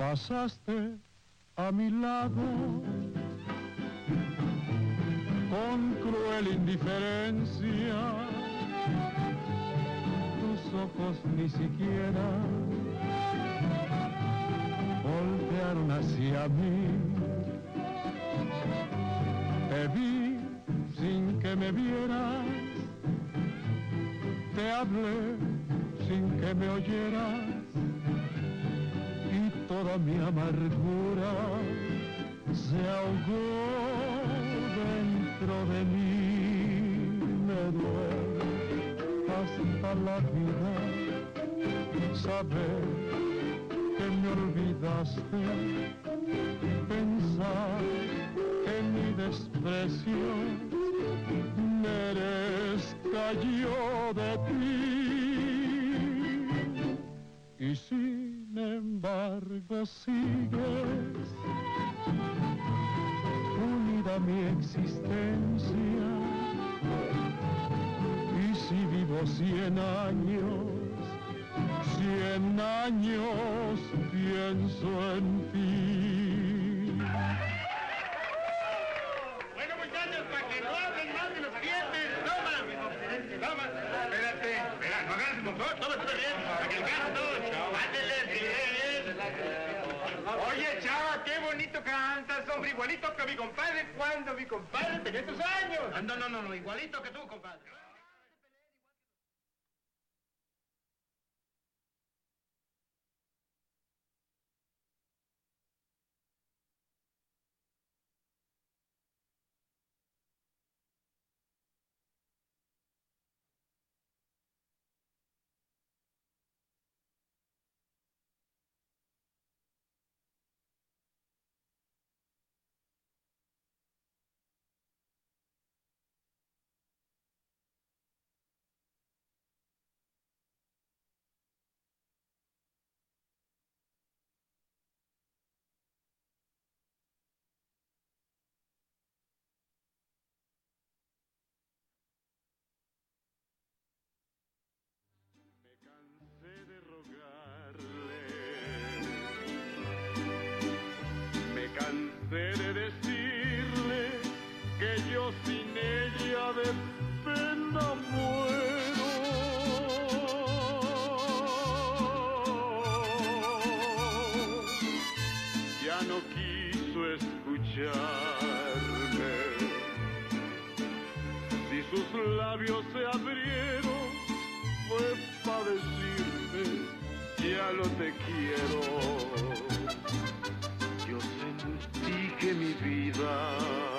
pasaste a mi lado con cruel indiferencia. Tus ojos ni siquiera voltearon hacia mí. Te vi sin que me vieras, te hablé sin que me oyeras, y toda mi amargura se ahogó dentro de mí. Me duele hasta la vida saber que me olvidaste, pensar que mi desprecio merezca yo de ti. Y sin embargo sigues unida a mi existencia. Y si vivo 100 años pienso en ti.
Bueno, muchachos, para que no hablen más de los clientes, toma, espérate, espera, no agarres el motor, todo está bien, para que alcance todo, chavo, ándele, bien. Oye, chava, qué bonito cantas, hombre, igualito que mi compadre, cuando mi compadre tenía tus años. No, igualito que tú, compadre.
Me cansé de decirle que yo sin ella de pena muero. Ya no quiso escucharme. Si sus labios se abrieron, fue para decirme, ya no te quiero. Yo sentí que mi vida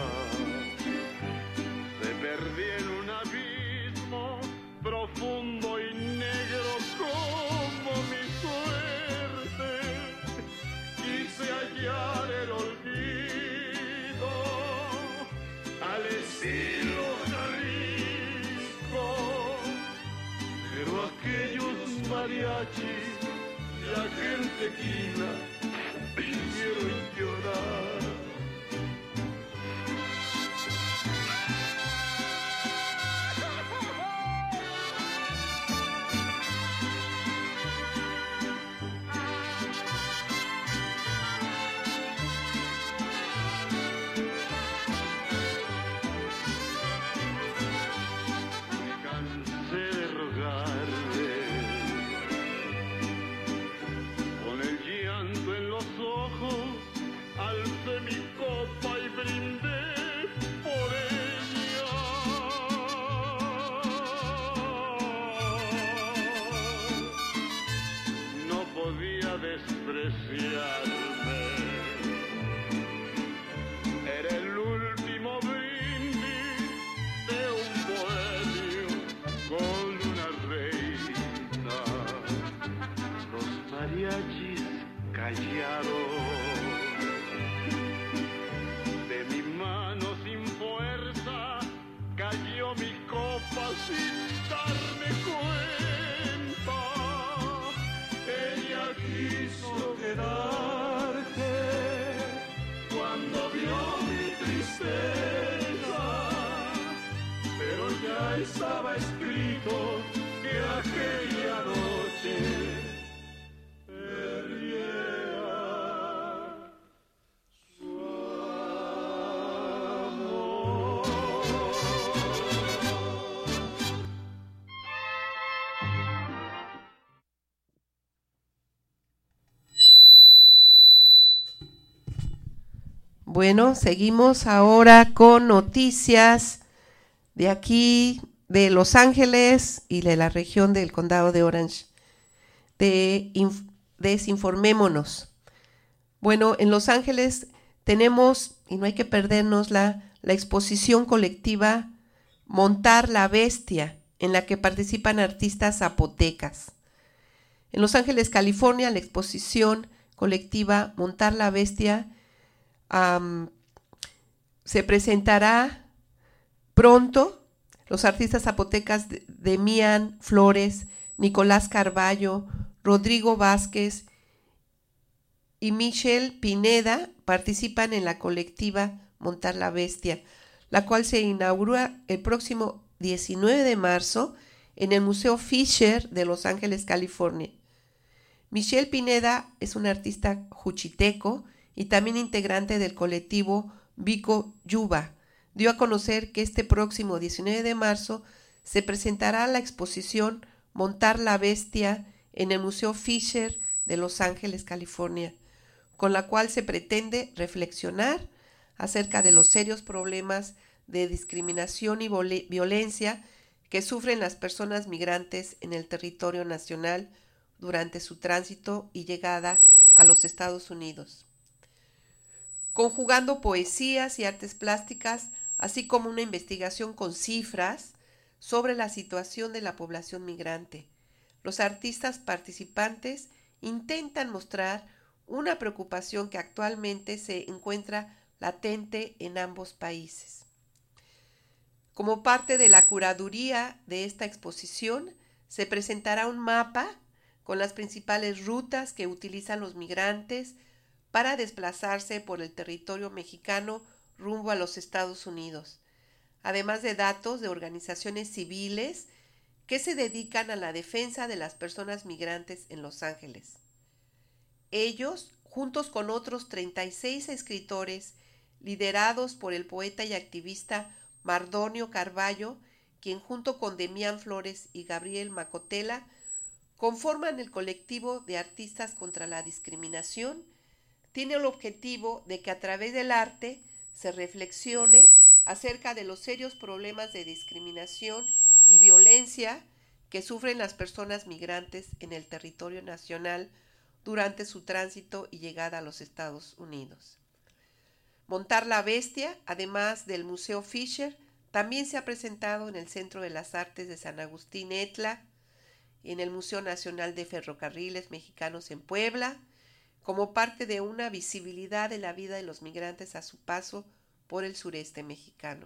se perdía en un abismo profundo y negro como mi suerte. Quise hallar el olvido al estilo Jalisco, pero aquellos mariachis y aquel tequila me hicieron llorar. Me cansé de rogarle, con el llanto en los ojos, alcé mi copa y brindé por ella. No podía despreciarme. Era el último brindis de un bohemio con una reina. Los mariachis callados, de mi mano sin fuerza cayó mi copa sin darme cuenta. Ella quiso quedarse cuando vio mi tristeza, pero ya estaba escrito que aquella noche sería
Bueno, seguimos ahora con noticias de aquí, de Los Ángeles y de la región del condado de Orange. Desinformémonos. Bueno, en Los Ángeles tenemos, y no hay que perdernos, la exposición colectiva Montar la Bestia, en la que participan artistas zapotecas. En Los Ángeles, California, la exposición colectiva Montar la Bestia se presentará pronto. Los artistas zapotecas Demian Flores, Nicolás Carballo, Rodrigo Vázquez y Michelle Pineda participan en la colectiva Montar la Bestia, la cual se inaugura el próximo 19 de marzo en el Museo Fisher de Los Ángeles, California. Michelle Pineda es una artista juchiteco y también integrante del colectivo Vico Yuba. Dio a conocer que este próximo 19 de marzo se presentará la exposición Montar la Bestia en el Museo Fisher de Los Ángeles, California, con la cual se pretende reflexionar acerca de los serios problemas de discriminación y violencia que sufren las personas migrantes en el territorio nacional durante su tránsito y llegada a los Estados Unidos. Conjugando poesías y artes plásticas, así como una investigación con cifras sobre la situación de la población migrante, los artistas participantes intentan mostrar una preocupación que actualmente se encuentra latente en ambos países. Como parte de la curaduría de esta exposición, se presentará un mapa con las principales rutas que utilizan los migrantes para desplazarse por el territorio mexicano rumbo a los Estados Unidos, además de datos de organizaciones civiles que se dedican a la defensa de las personas migrantes en Los Ángeles. Ellos, juntos con otros 36 escritores, liderados por el poeta y activista Mardonio Carballo, quien junto con Demian Flores y Gabriel Macotela conforman el colectivo de artistas contra la discriminación, tiene el objetivo de que a través del arte se reflexione acerca de los serios problemas de discriminación y violencia que sufren las personas migrantes en el territorio nacional durante su tránsito y llegada a los Estados Unidos. Montar la Bestia, además del Museo Fisher, también se ha presentado en el Centro de las Artes de San Agustín Etla, en el Museo Nacional de Ferrocarriles Mexicanos en Puebla, como parte de una visibilidad de la vida de los migrantes a su paso por el sureste mexicano.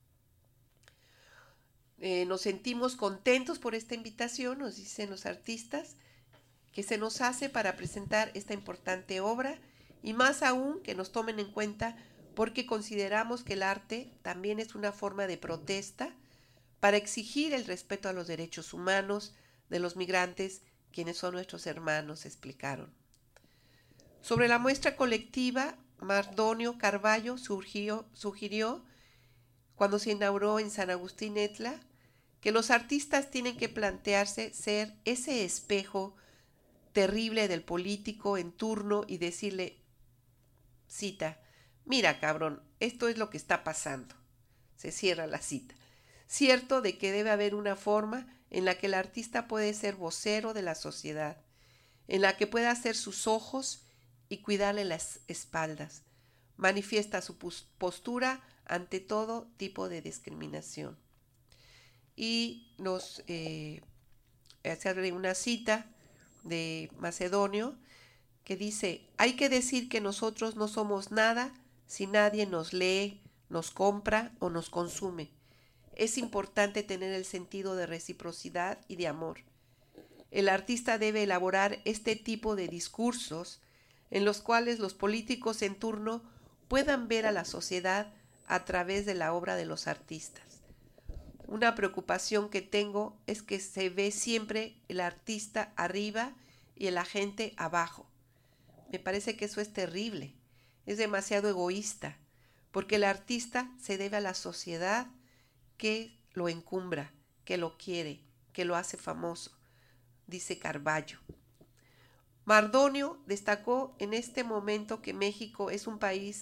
Nos sentimos contentos por esta invitación, nos dicen los artistas, que se nos hace para presentar esta importante obra y más aún que nos tomen en cuenta porque consideramos que el arte también es una forma de protesta para exigir el respeto a los derechos humanos de los migrantes, quienes son nuestros hermanos, explicaron. Sobre la muestra colectiva, Mardonio Carballo sugirió, cuando se inauguró en San Agustín Etla, que los artistas tienen que plantearse ser ese espejo terrible del político en turno y decirle, cita, mira cabrón, esto es lo que está pasando. Se cierra la cita. Cierto de que debe haber una forma en la que el artista puede ser vocero de la sociedad, en la que pueda hacer sus ojos y cuidarle las espaldas. Manifiesta su postura ante todo tipo de discriminación. Y nos hace una cita de Macedonio que dice, hay que decir que nosotros no somos nada si nadie nos lee, nos compra o nos consume. Es importante tener el sentido de reciprocidad y de amor. El artista debe elaborar este tipo de discursos en los cuales los políticos en turno puedan ver a la sociedad a través de la obra de los artistas. Una preocupación que tengo es que se ve siempre el artista arriba y el agente abajo. Me parece que eso es terrible, es demasiado egoísta, porque el artista se debe a la sociedad que lo encumbra, que lo quiere, que lo hace famoso, dice Carballo. Mardonio destacó en este momento que México es un país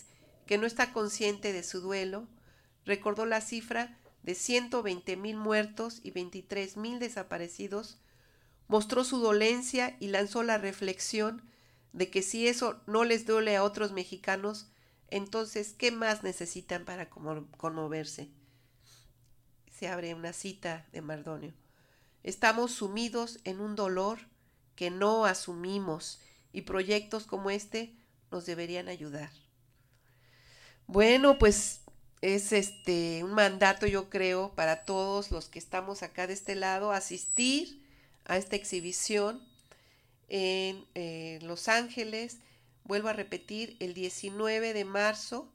que no está consciente de su duelo, recordó la cifra de 120,000 muertos y 23,000 desaparecidos, mostró su dolencia y lanzó la reflexión de que si eso no les duele a otros mexicanos, entonces, ¿qué más necesitan para conmoverse? Se abre una cita de Mardonio. Estamos sumidos en un dolor que no asumimos y proyectos como este nos deberían ayudar. Bueno, pues es un mandato, yo creo, para todos los que estamos acá de este lado, asistir a esta exhibición en Los Ángeles. Vuelvo a repetir, el 19 de marzo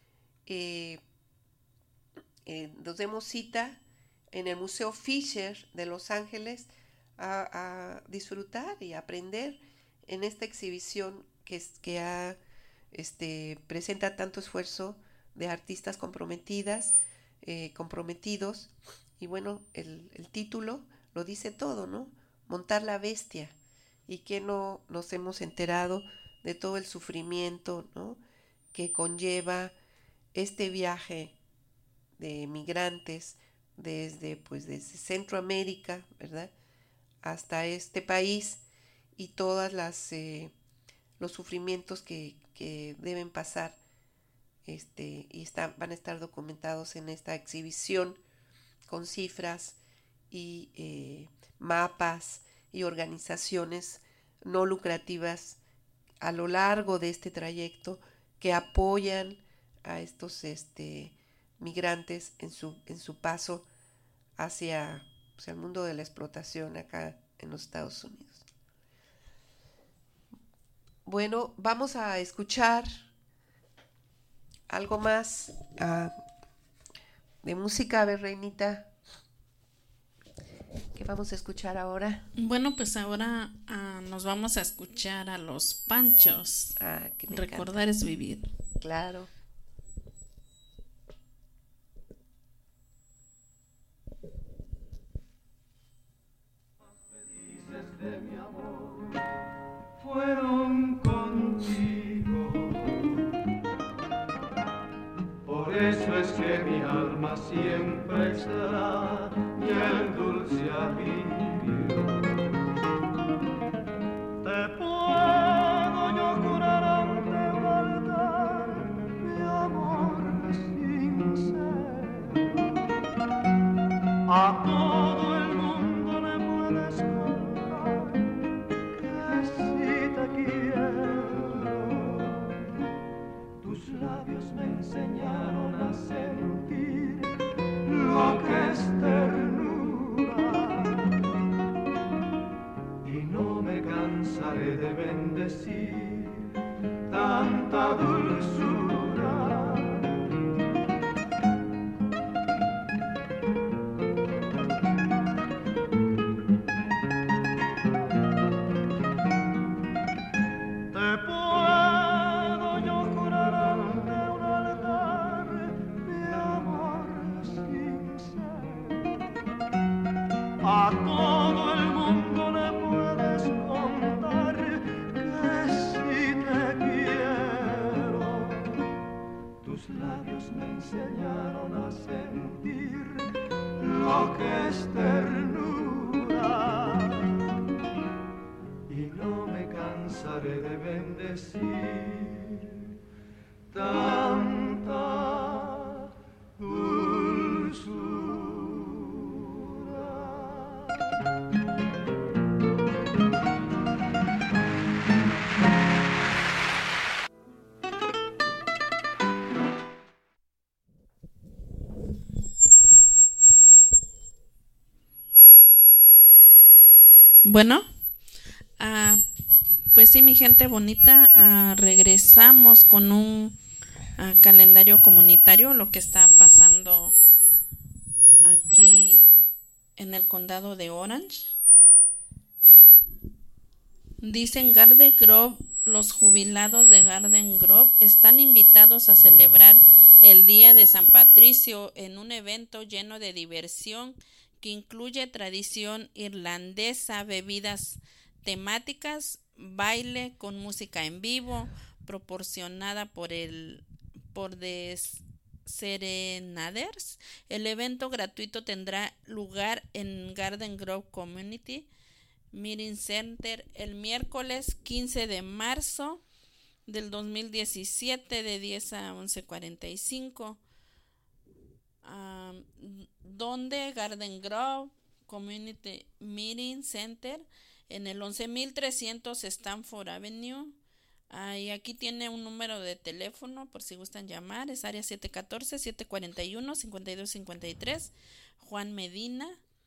nos demos cita en el Museo Fisher de Los Ángeles a disfrutar y aprender en esta exhibición que presenta tanto esfuerzo de artistas comprometidos, y bueno, el título lo dice todo, ¿no? Montar la bestia. Y que no nos hemos enterado de todo el sufrimiento, ¿no?, que conlleva este viaje de migrantes desde Centroamérica, ¿verdad?, hasta este país, y todas los sufrimientos que deben pasar, y van a estar documentados en esta exhibición con cifras y mapas y organizaciones no lucrativas a lo largo de este trayecto que apoyan a estos migrantes en su paso hacia el mundo de la explotación acá en los Estados Unidos. Bueno, vamos a escuchar algo más de música. A ver, Reinita, ¿qué vamos a escuchar ahora?
Bueno, pues ahora nos vamos a escuchar a Los Panchos.
Que me
Recordar
encanta.
es vivir.
Claro.
De mi amor fueron contigo, por eso es que mi alma siempre estará y el dulce alivio. Te puedo yo jurar ante un altar mi amor sincero, a todo el mundo le puedes contar que si te quiero. Tus labios me enseñaron a sentir lo que es ternura, y no me cansaré de bendecir tanta dulzura. A todo el mundo le puedes contar que si te quiero. Tus labios me enseñaron a sentir lo que es ternura, y no me cansaré de bendecir tanta dulzura.
Bueno, pues sí, mi gente bonita, regresamos con un calendario comunitario, lo que está pasando aquí en el condado de Orange. Dicen Garden Grove, los jubilados de Garden Grove están invitados a celebrar el Día de San Patricio en un evento lleno de diversión que incluye tradición irlandesa, bebidas temáticas, baile con música en vivo proporcionada por el por The Serenaders. El evento gratuito tendrá lugar en Garden Grove Community Meeting Center el miércoles 15 de marzo del 2017 de 10 a 11:45. Donde Garden Grove Community Meeting Center en el 11300 Stanford Avenue. Y aquí tiene un número de teléfono por si gustan llamar, es área 714-741-5253, Juan Medina.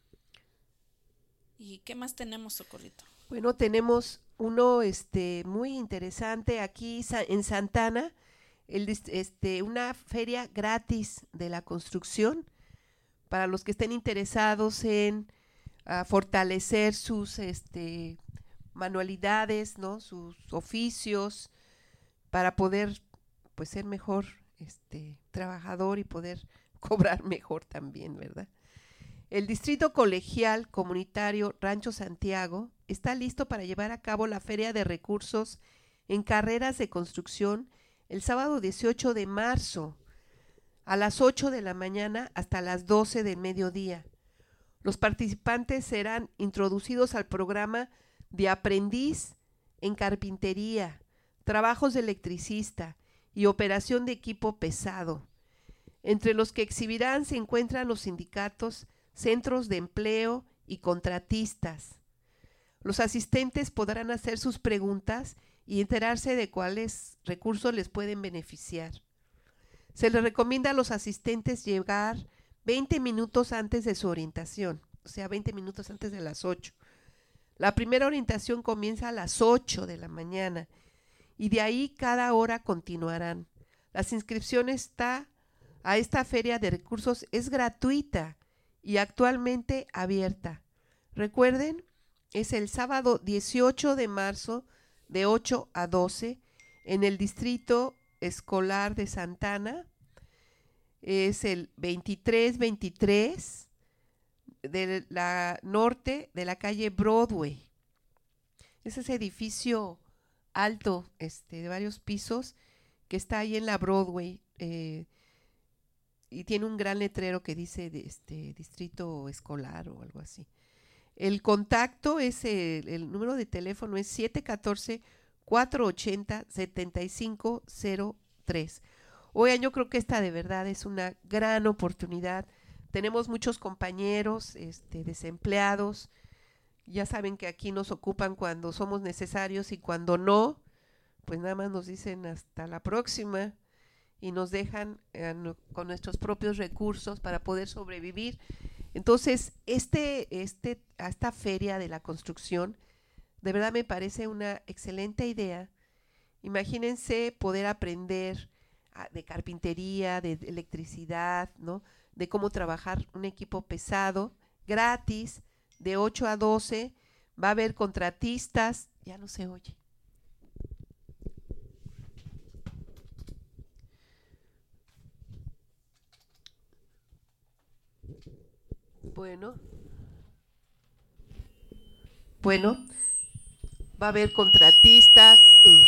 ¿Y qué más tenemos, Socorrito?
Bueno, tenemos uno muy interesante aquí en Santana, una feria gratis de la construcción para los que estén interesados en fortalecer sus manualidades, ¿no? Sus oficios, para poder pues ser mejor trabajador y poder cobrar mejor también, ¿verdad? El Distrito Colegial Comunitario Rancho Santiago está listo para llevar a cabo la Feria de Recursos en Carreras de Construcción el sábado 18 de marzo a las 8 de la mañana hasta las 12 del mediodía. Los participantes serán introducidos al programa de aprendiz en carpintería, trabajos de electricista y operación de equipo pesado. Entre los que exhibirán se encuentran los sindicatos, centros de empleo y contratistas. Los asistentes podrán hacer sus preguntas y enterarse de cuáles recursos les pueden beneficiar. Se les recomienda a los asistentes llegar 20 minutos antes de su orientación, o sea, 20 minutos antes de las 8. La primera orientación comienza a las 8 de la mañana y de ahí cada hora continuarán. Las inscripciones a esta feria de recursos es gratuita y actualmente abierta. Recuerden, es el sábado 18 de marzo de 8 a 12 en el Distrito Escolar de Santana. Es el 2323 de la norte de la calle Broadway. Es ese edificio alto de varios pisos que está ahí en la Broadway y tiene un gran letrero que dice distrito escolar o algo así. El contacto es el número de teléfono es 714-480-7503. Oigan, yo creo que esta de verdad es una gran oportunidad. Tenemos muchos compañeros desempleados. Ya saben que aquí nos ocupan cuando somos necesarios y cuando no, pues nada más nos dicen hasta la próxima y nos dejan con nuestros propios recursos para poder sobrevivir. Entonces, esta feria de la construcción, de verdad me parece una excelente idea. Imagínense poder aprender de carpintería, de electricidad, ¿no? De cómo trabajar un equipo pesado, gratis, de 8 a 12. Va a haber contratistas, ya no se oye. Bueno, va a haber contratistas.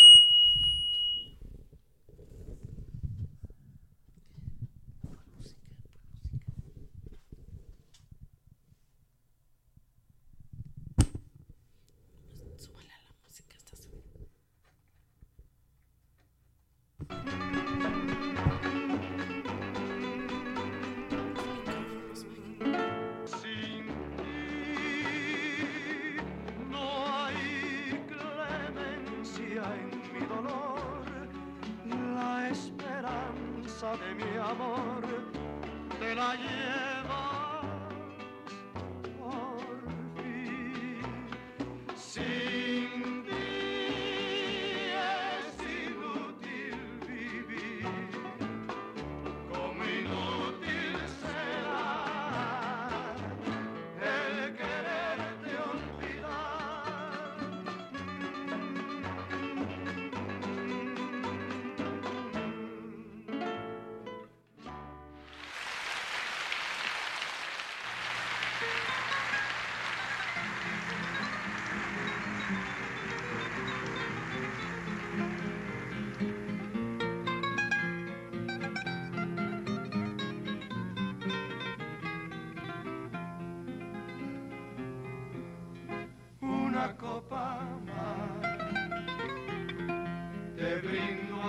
De mi amor te la llevas por fin. Sin ti es inútil vivir, como inútil será el quererte olvidar.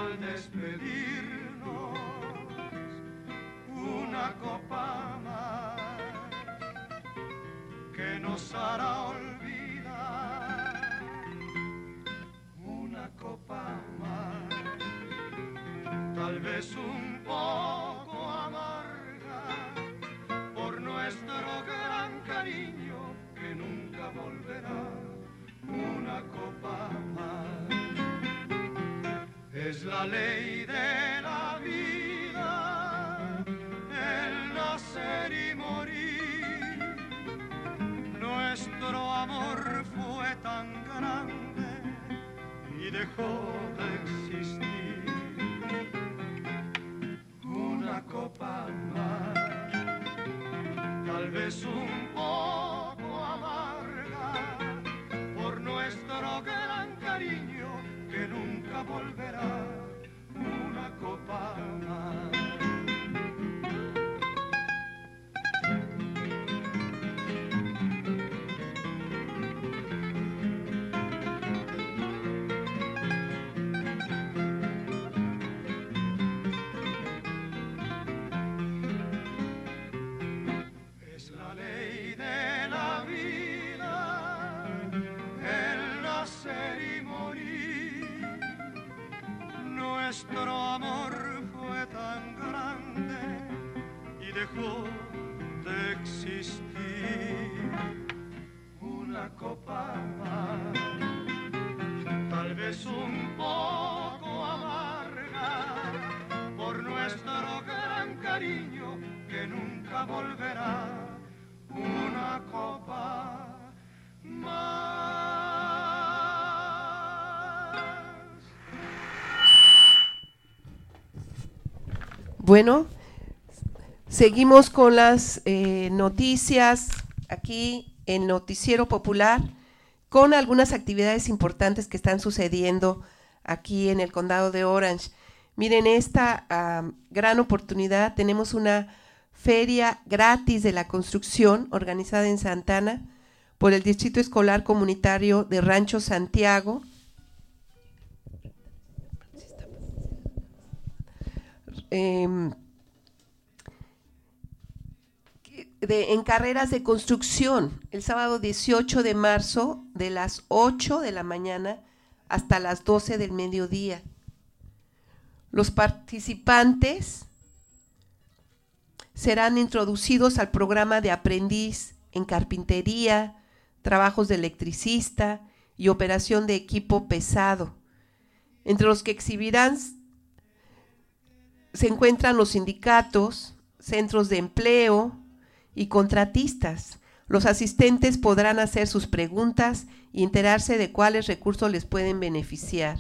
al despedirnos una copa más que nos hará olvidar, una copa más, tal vez un poco amarga por nuestro gran cariño que nunca volverá, una copa más. Es la ley de la vida, el nacer y morir. Nuestro amor fue tan grande y dejó de existir. Una copa más, tal vez un poco amarga por nuestro gran cariño que nunca volverá, una copa más. Es la ley de la vida, el nacer y morir. Nuestro amor fue tan grande y dejó de existir. Una copa más, tal vez un poco amarga por nuestro gran cariño que nunca volverá, una copa más.
Bueno, seguimos con las noticias aquí en Noticiero Popular, con algunas actividades importantes que están sucediendo aquí en el condado de Orange. Miren, esta gran oportunidad, tenemos una feria gratis de la construcción organizada en Santana por el Distrito Escolar Comunitario de Rancho Santiago. En carreras de construcción, el sábado 18 de marzo, de las 8 de la mañana hasta las 12 del mediodía. Los participantes serán introducidos al programa de aprendiz en carpintería, trabajos de electricista y operación de equipo pesado. Entre los que exhibirán se encuentran los sindicatos, centros de empleo y contratistas. Los asistentes podrán hacer sus preguntas y enterarse de cuáles recursos les pueden beneficiar.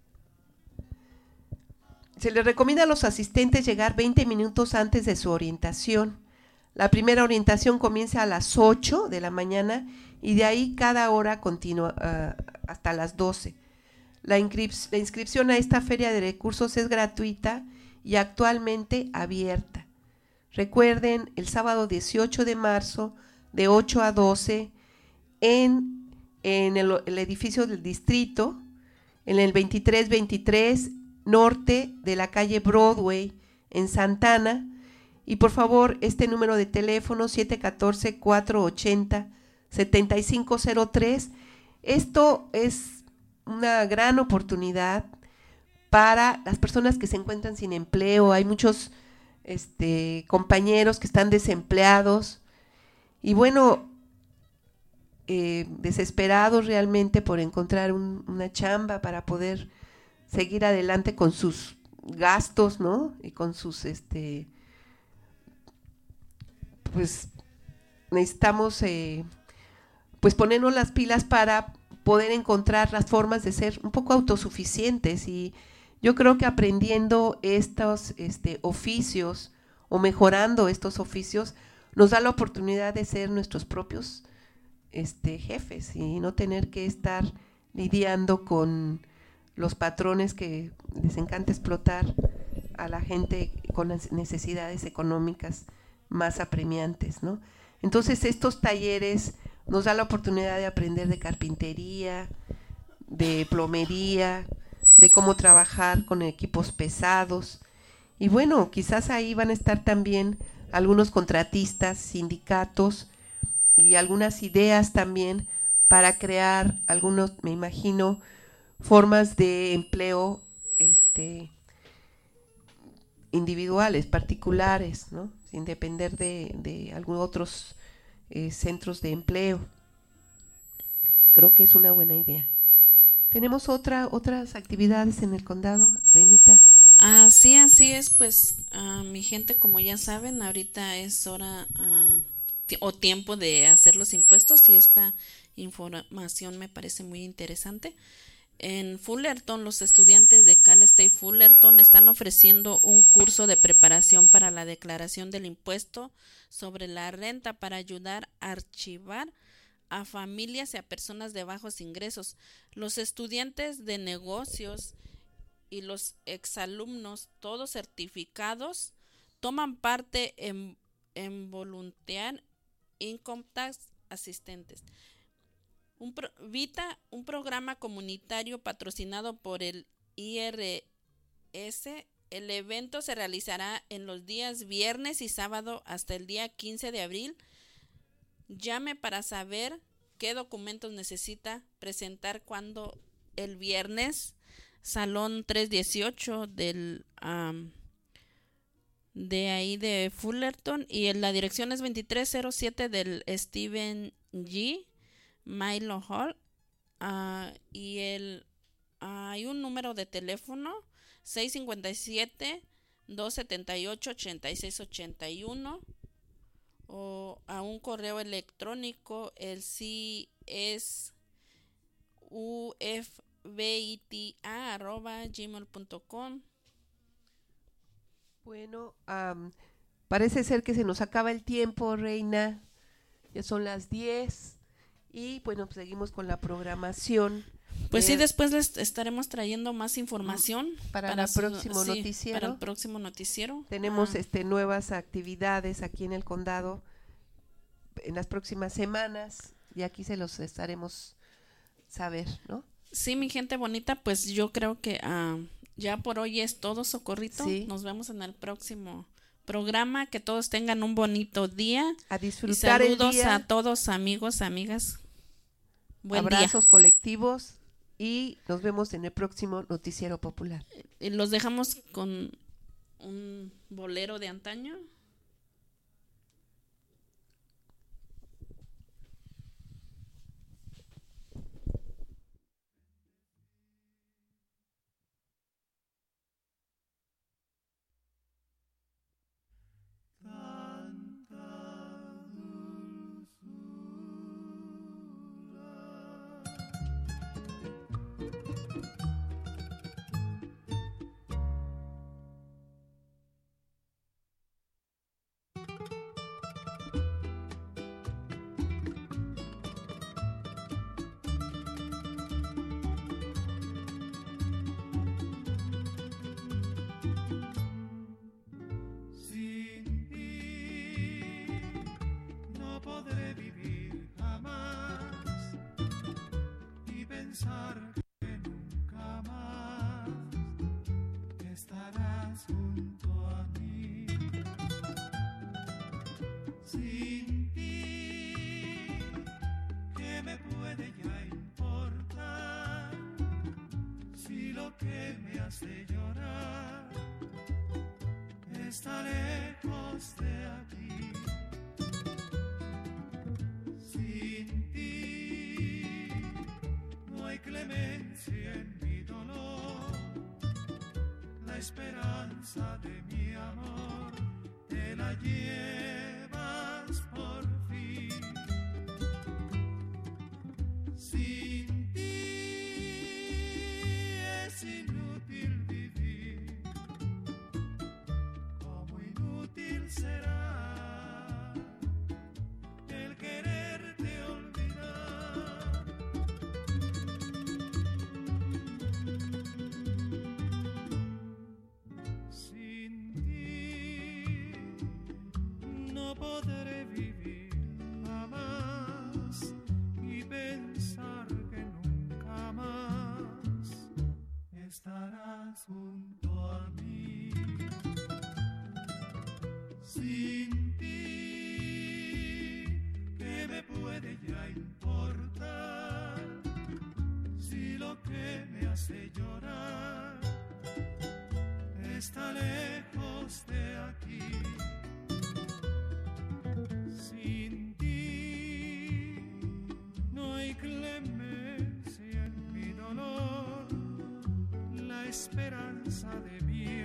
Se les recomienda a los asistentes llegar 20 minutos antes de su orientación. La primera orientación comienza a las 8 de la mañana y de ahí cada hora continúa hasta las 12. La inscripción a esta feria de recursos es gratuita y actualmente abierta. Recuerden, el sábado 18 de marzo, de 8 a 12, en el edificio del distrito, en el 2323 norte de la calle Broadway, en Santana. Y por favor, este número de teléfono, 714-480-7503. Esto es una gran oportunidad para las personas que se encuentran sin empleo. Hay muchos compañeros que están desempleados y bueno, desesperados realmente por encontrar una chamba para poder seguir adelante con sus gastos, ¿no? Y con sus pues necesitamos pues ponernos las pilas para poder encontrar las formas de ser un poco autosuficientes. Y yo creo que aprendiendo estos oficios o mejorando estos oficios nos da la oportunidad de ser nuestros propios jefes y no tener que estar lidiando con los patrones que les encanta explotar a la gente con las necesidades económicas más apremiantes, ¿no? Entonces estos talleres nos dan la oportunidad de aprender de carpintería, de plomería, de cómo trabajar con equipos pesados. Y bueno, quizás ahí van a estar también algunos contratistas, sindicatos y algunas ideas también para crear algunos, me imagino, formas de empleo individuales, particulares, ¿no? Sin depender de algunos otros centros de empleo. Creo que es una buena idea. ¿Tenemos otras actividades en el condado, Renita?
Sí, así es, pues mi gente, como ya saben, ahorita es hora o tiempo de hacer los impuestos y esta información me parece muy interesante. En Fullerton, los estudiantes de Cal State Fullerton están ofreciendo un curso de preparación para la declaración del impuesto sobre la renta para ayudar a archivar a familias y a personas de bajos ingresos. Los estudiantes de negocios y los exalumnos, todos certificados, toman parte en Volunteer Income Tax Asistentes. VITA, un programa comunitario patrocinado por el IRS. El evento se realizará en los días viernes y sábado hasta el día 15 de abril. Llame para saber qué documentos necesita presentar cuando el viernes. Salón 318 de ahí de Fullerton, y la dirección es 2307 del Stephen G. Milo Hall, y hay un número de teléfono 657-278-8681, o a un correo electrónico, el sí es ufbita@gmail.com.
Bueno, parece ser que se nos acaba el tiempo, Reina. Ya son las 10 y bueno, pues seguimos con la programación.
Pues sí, después les estaremos trayendo más información
para el próximo noticiero.
Para el próximo noticiero.
Tenemos nuevas actividades aquí en el condado en las próximas semanas y aquí se los estaremos saber, ¿no?
Sí, mi gente bonita, pues yo creo que ya por hoy es todo, Socorrito.
Sí.
Nos vemos en el próximo programa. Que todos tengan un bonito día.
A disfrutar
y saludos
el día.
a todos, amigos, amigas. Buen
Abrazos
día.
colectivos y nos vemos en el próximo Noticiero Popular.
Y los dejamos con un bolero de antaño.
Que nunca más estarás junto a mí. Sin ti, ¿qué me puede ya importar? Si lo que me hace llorar está lejos de aquí. Sin ti no hay clemencia en mi dolor, la esperanza de mi amor te la llevas por fin. Sin ti es inútil vivir, como inútil será el quererte olvidar. Sin ti a mí. Sin ti, ¿qué me puede ya importar? Si lo que me hace llorar está lejos de aquí. Sin ti no hay clemencia en mi dolor, la esperanza de vida